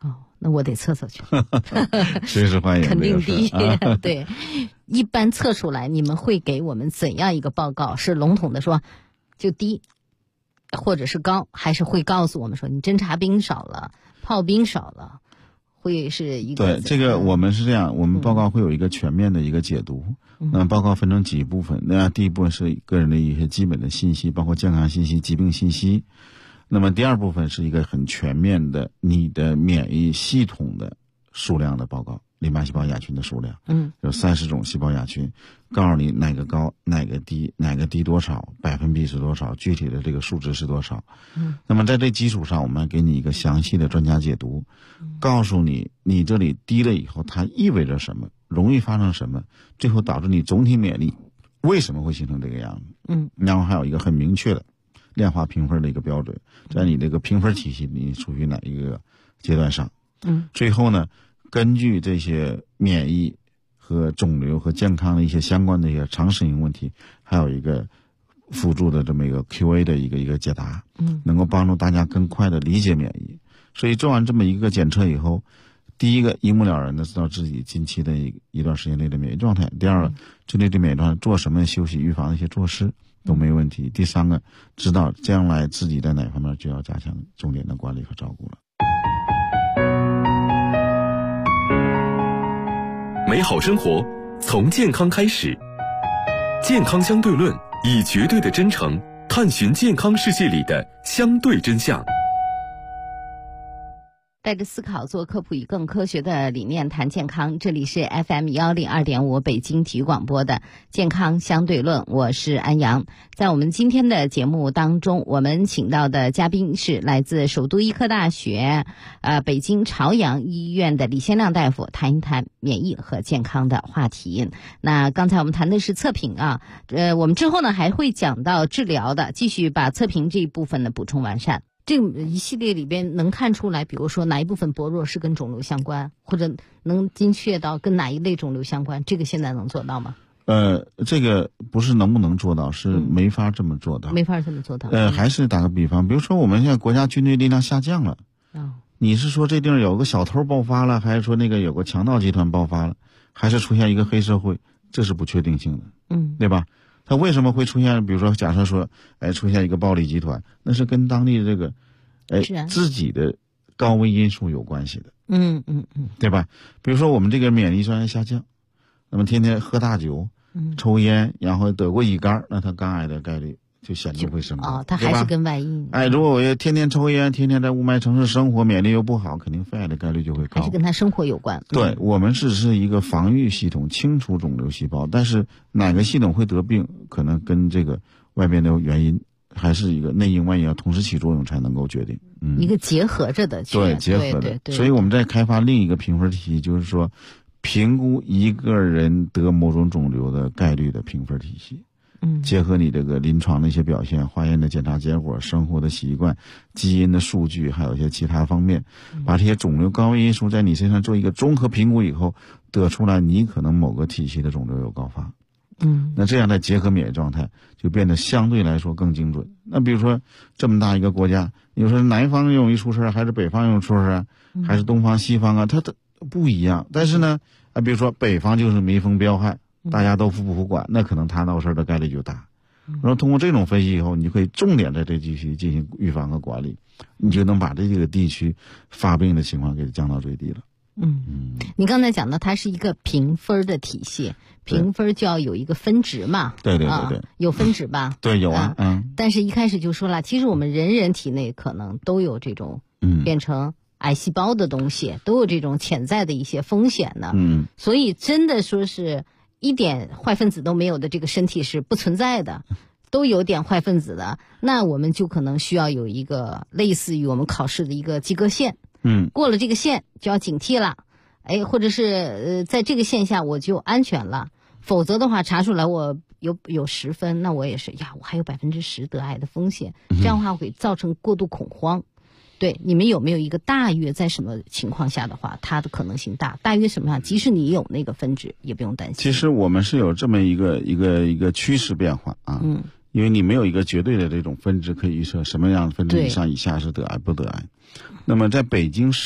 哦，那我得测去。 随时欢迎， 肯定低。对，一般测出来，你们会给我们怎样一个报告？是笼统的说就低，或者是高，还是会告诉我们说你侦察兵少了，炮兵少了？会是一个对这个我们是这样，我们报告会有一个全面的一个解读。那报告分成几部分，那第一部分是个人的一些基本的信息，包括健康信息、疾病信息。那么第二部分是一个很全面的你的免疫系统的数量的报告，淋巴细胞亚群的数量。有30种细胞亚群，告诉你哪个高哪个低，哪个低多少，百分比是多少，具体的这个数值是多少。那么在这基础上，我们给你一个详细的专家解读，告诉你你这里低了以后它意味着什么，容易发生什么，最后导致你总体免疫力为什么会形成这个样子。然后还有一个很明确的量化评分的一个标准，在你这个评分体系你处于哪一个阶段上。最后呢，根据这些免疫和肿瘤和健康的一些相关的一些常识性问题，还有一个辅助的这么一个 QA 的一个解答，能够帮助大家更快的理解免疫。所以做完这么一个检测以后，第一个一目了然的知道自己近期的一段时间内的免疫状态，第二个针对这免疫状态做什么休息预防的一些措施都没问题，第三个知道将来自己在哪方面就要加强重点的管理和照顾了。 美好生活从健康开始，健康相对论以绝对的真诚探寻健康世界里的相对真相。 带着思考做科普与更科学的理念谈健康，这里是 FM102.5 北京体育广播的健康相对论，我是安阳。在我们今天的节目当中，我们请到的嘉宾是来自首都医科大学北京朝阳医院的李先亮大夫，谈一谈免疫和健康的话题。那刚才我们谈的是测评啊，我们之后呢还会讲到治疗的，继续把测评这一部分的补充完善。这一系列里边能看出来，比如说哪一部分薄弱是跟肿瘤相关，或者能精确到跟哪一类肿瘤相关，这个现在能做到吗？ 这个不是能不能做到，是没法这么做到。 没法这么做到。 还是打个比方，比如说我们现在国家军队力量下降了，你是说这地方有个小偷爆发了，还是说那个有个强盗集团爆发了，还是出现一个黑社会，这是不确定性的，对吧？它为什么会出现？比如说，假设说，出现一个暴力集团，那是跟当地的这个，自己的高危因素有关系的，对吧？比如说我们这个免疫力专业下降，那么天天喝大酒、抽烟，然后得过乙肝，那他肝癌的概率就显著会升高。 它还是跟外因。 如果我天天抽烟，天天在雾霾城市生活，免疫力又不好，肯定肺癌的概率就会高。 还是跟他生活有关。 对，我们只是一个防御系统，清除肿瘤细胞，但是哪个系统会得病，可能跟这个外边的原因，还是一个内因外因要同时起作用才能够决定。 一个结合着的。 对，结合的。所以我们在开发另一个评分体系，就是说评估一个人得某种肿瘤的概率的评分体系。结合你这个临床的一些表现、化验的检查结果、生活的习惯、基因的数据，还有一些其他方面，把这些肿瘤高危因素在你身上做一个综合评估以后，得出来你可能某个体系的肿瘤有高发。那这样再结合免疫状态，就变得相对来说更精准。那比如说这么大一个国家，你说南方容易出事还是北方容易出事还是东方西方啊？它不一样。但是呢，比如说北方就是民风彪悍，大家都不服管，那可能他闹事的概率就大。然后通过这种分析以后，你就可以重点在这地区进行预防和管理，你就能把这个地区发病的情况给降到最低了。 你刚才讲的它是一个评分的体系，评分就要有一个分值嘛。 对， 有分值吧？ 对，有啊。 但是一开始就说了，其实我们人体内可能都有这种变成癌细胞的东西，都有这种潜在的一些风险呢。所以真的说是一点坏分子都没有的这个身体是不存在的，都有点坏分子的，那我们就可能需要有一个类似于我们考试的一个及格线。过了这个线就要警惕了，或者是在这个线下我就安全了，否则的话查出来我有10分，那我也是我还有10%得癌的风险，这样的话会造成过度恐慌。对，你们有没有一个大约在什么情况下的话，它的可能性大约什么样？即使你有那个分值，也不用担心。 其实我们是有这么一个趋势变化啊，因为你没有一个绝对的这种分值可以预测什么样的分值以上以下是得癌不得癌。那么在北京市，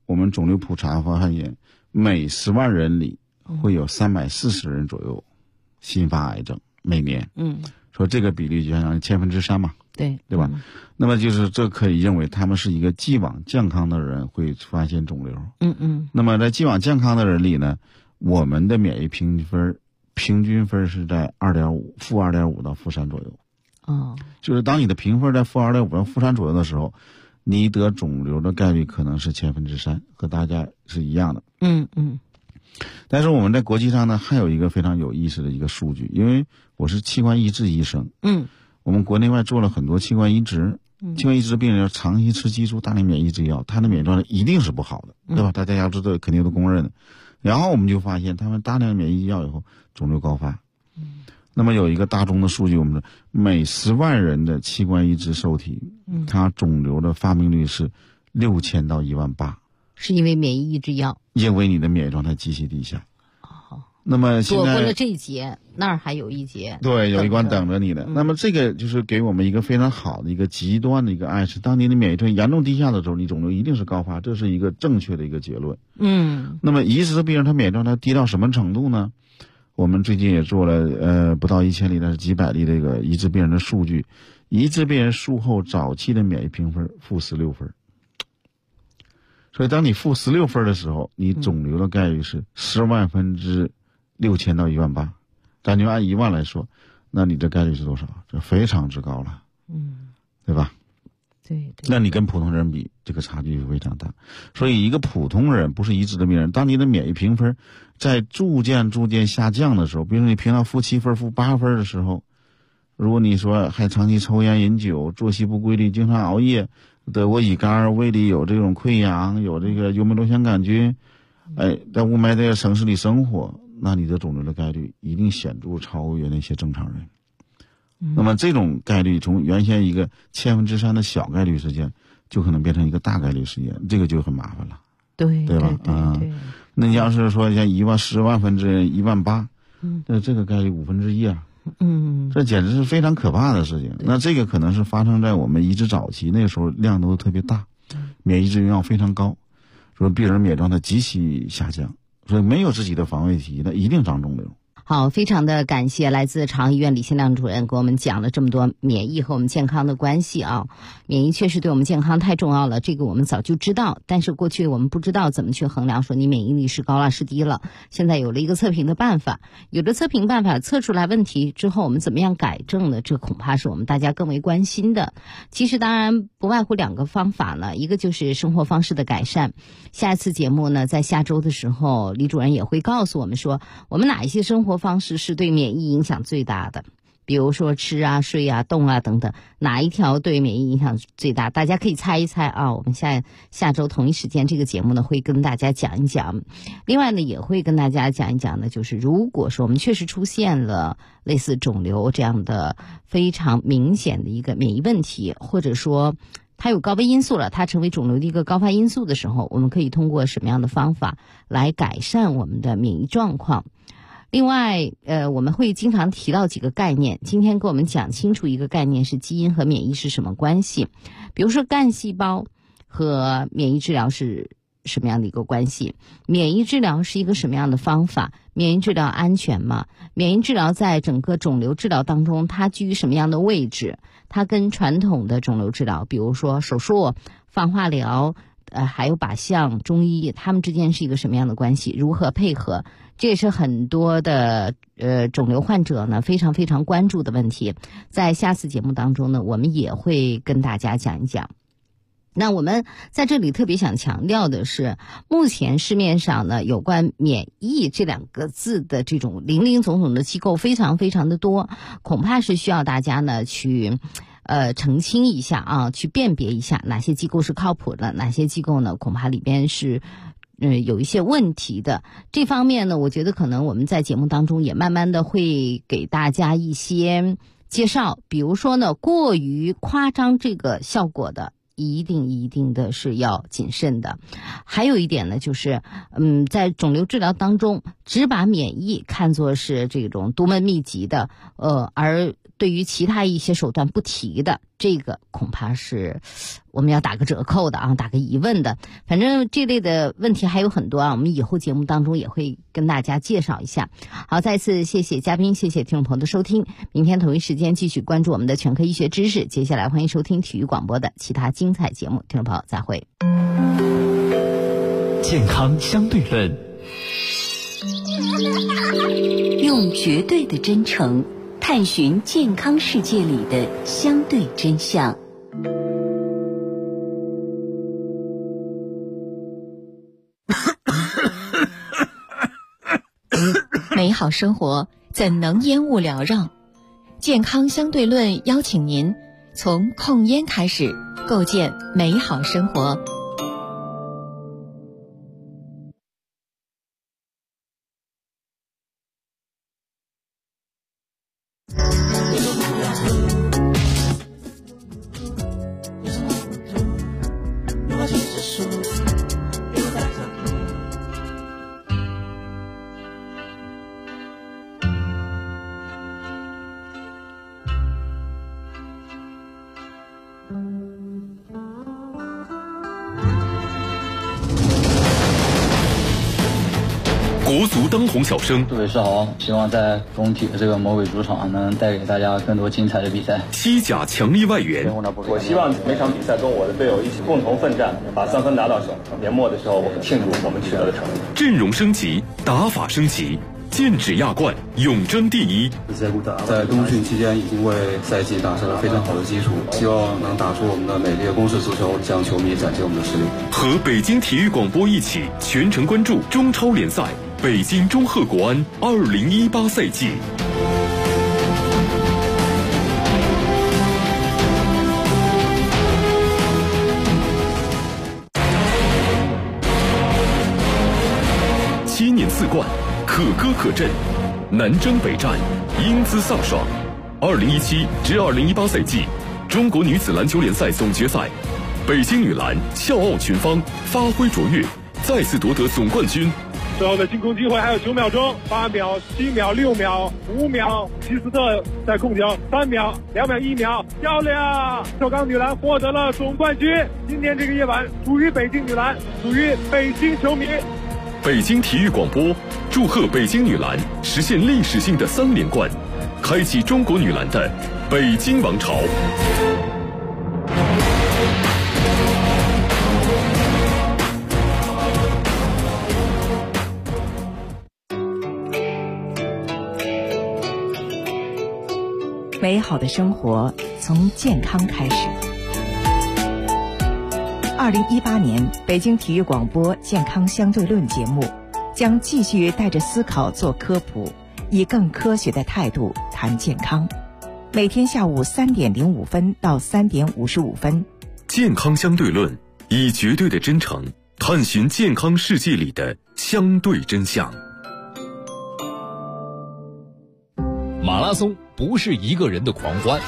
我们肿瘤普查发现，每10万人里会有340人左右新发癌症，每年。说这个比例就像3%嘛，对吧？那么就是这可以认为他们是一个既往健康的人会发现肿瘤。那么在既往健康的人里呢，我们的免疫平均分是在-2.5到-3左右。就是当你的评分在-2.5到-3左右的时候，你得肿瘤的概率可能是3%，和大家是一样的。但是我们在国际上呢，还有一个非常有意思的一个数据，因为我是器官移植医生。我们国内外做了很多器官移植。器官移植病人长期吃激素大量免疫抑制药，他的免疫状态一定是不好的，对吧？大家要知道，肯定都公认的。然后我们就发现，他们大量免疫药以后，肿瘤高发。那么有一个大众的数据，我们说每10万人的器官移植受体，它肿瘤的发病率是6000到18000，是因为免疫抑制药，因为你的免疫状态极其低下。那么现在躲过了这一劫，那儿还有一劫，对，有一关等着你的。那么这个就是给我们一个非常好的一个极端的一个暗示：当你的免疫状态严重低下的时候，你肿瘤一定是高发，这是一个正确的一个结论。那么移植的病人他免疫状态低到什么程度呢？我们最近也做了不到1000例，但是几百例这个移植病人的数据，移植病人术后早期的免疫评分-16分。所以当你-16分的时候，你肿瘤的概率是10万分之6000到18000，咱就按1万来说，那你这概率是多少？这非常之高了，对吧？对。那你跟普通人比，这个差距是非常大。所以一个普通人，不是移植的病人，当你的免疫评分在逐渐下降的时候，比如说你评到-7分、-8分的时候，如果你说还长期抽烟饮酒，作息不规律，经常熬夜，得过乙肝，胃里有这种溃疡，有这个幽门螺旋杆菌，在雾霾的城市里生活，那你的肿瘤的概率一定显著超越那些正常人。那么这种概率从原先一个3%的小概率事件，就可能变成一个大概率事件，这个就很麻烦了，对吧？那你要是说像10万分之18000，那这个概率1/5啊，这简直是非常可怕的事情。那这个可能是发生在我们移植早期，那个时候量都特别大，免疫抑制用药非常高，说病人免疫状态极其下降，所以没有自己的防卫体，那一定长肿瘤。好，非常的感谢来自长医院李新亮主任给我们讲了这么多免疫和我们健康的关系啊。免疫确实对我们健康太重要了，这个我们早就知道，但是过去我们不知道怎么去衡量说你免疫力是高了是低了。现在有了一个测评的办法，有了测评办法测出来问题之后，我们怎么样改正呢？这恐怕是我们大家更为关心的。其实当然不外乎2个方法呢，一个就是生活方式的改善。下一次节目呢，在下周的时候，李主任也会告诉我们说，我们哪一些生活方式是对免疫影响最大的，比如说吃啊、睡啊、动啊等等，哪一条对免疫影响最大？大家可以猜一猜啊。我们下周同一时间这个节目呢，会跟大家讲一讲。另外呢，也会跟大家讲一讲呢，就是如果说我们确实出现了类似肿瘤这样的非常明显的一个免疫问题，或者说它有高危因素了，它成为肿瘤的一个高发因素的时候，我们可以通过什么样的方法来改善我们的免疫状况？另外我们会经常提到几个概念，今天给我们讲清楚一个概念，是基因和免疫是什么关系。比如说干细胞和免疫治疗是什么样的一个关系，免疫治疗是一个什么样的方法，免疫治疗安全吗？免疫治疗在整个肿瘤治疗当中它居于什么样的位置，它跟传统的肿瘤治疗，比如说手术、放化疗还有靶向、中医，他们之间是一个什么样的关系，如何配合，这也是很多的肿瘤患者呢非常非常关注的问题。在下次节目当中呢，我们也会跟大家讲一讲。那我们在这里特别想强调的是，目前市面上呢有关免疫这2个字的这种林林总总的机构非常非常的多，恐怕是需要大家呢去澄清一下啊，去辨别一下哪些机构是靠谱的，哪些机构呢恐怕里边是有一些问题的。这方面呢，我觉得可能我们在节目当中也慢慢的会给大家一些介绍，比如说呢，过于夸张这个效果的一定的是要谨慎的。还有一点呢，就是在肿瘤治疗当中，只把免疫看作是这种独门秘籍的，而对于其他一些手段不提的，这个恐怕是我们要打个折扣的啊，打个疑问的。反正这类的问题还有很多啊，我们以后节目当中也会跟大家介绍一下。好，再次谢谢嘉宾，谢谢听众朋友的收听。明天同一时间继续关注我们的全科医学知识。接下来欢迎收听体育广播的其他精彩节目，听众朋友再会。 健康相对论， 用绝对的真诚探寻健康世界里的相对真相。 美好生活怎能烟雾缭绕？健康相对论邀请您从控烟开始，构建美好生活。 国足当红小生， 杜伟是好，希望在工体的这个魔鬼主场能带给大家更多精彩的比赛。 西甲强力外援， 我希望每场比赛跟我的队友一起共同奋战，把3分拿到手。年末的时候，我们庆祝我们取得的成绩。 阵容升级，打法升级，剑指亚冠，永争第一。 在冬训期间已经为赛季打下了非常好的基础，希望能打出我们的美丽的攻势足球，向球迷展现我们的实力。 和北京体育广播一起全程关注中超联赛北京中赫国安2018赛季。7年4冠，可歌可阵，南征北战，英姿飒爽。2017至2018赛季中国女子篮球联赛总决赛，北京女篮笑傲群芳，发挥卓越，再次夺得总冠军。 最后的进攻机会还有9秒钟，8秒、7秒、6秒、5秒，齐斯特在控球，3秒、2秒、1秒，漂亮！首钢女篮获得了总冠军。今天这个夜晚属于北京女篮，属于北京球迷。 北京体育广播祝贺北京女篮实现历史性的3连冠，开启中国女篮的北京王朝。 美好的生活从健康开始。2018年北京体育广播健康相对论节目将继续带着思考做科普，以更科学的态度谈健康。每天下午3点05分到3点55分。 健康相对论，以绝对的真诚探寻健康世界里的相对真相。 马拉松不是一个人的狂欢，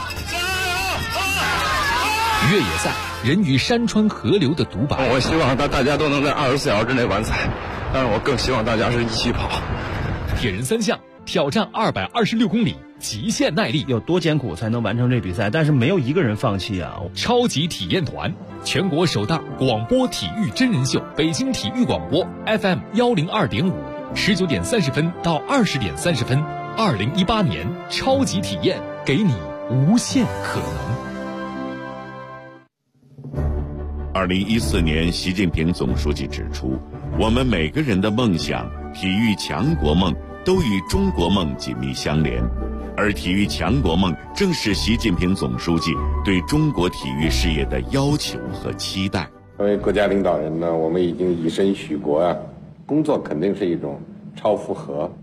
越野赛人与山川河流的独白。 我希望大家都能在24小时之内完赛，但是我更希望大家是一起跑。 铁人3项挑战226公里，极限耐力， 有多艰苦才能完成这比赛？但是没有一个人放弃啊！ 超级体验团，全国首档广播体育真人秀，北京体育广播 FM 102.5，19点30分到20点30分。2018年超级体验，给你无限可能。2014年，习近平总书记指出，我们每个人的梦想、体育强国梦都与中国梦紧密相连，而体育强国梦正是习近平总书记对中国体育事业的要求和期待。 作为国家领导人呢，我们已经以身许国啊，工作肯定是一种超负荷。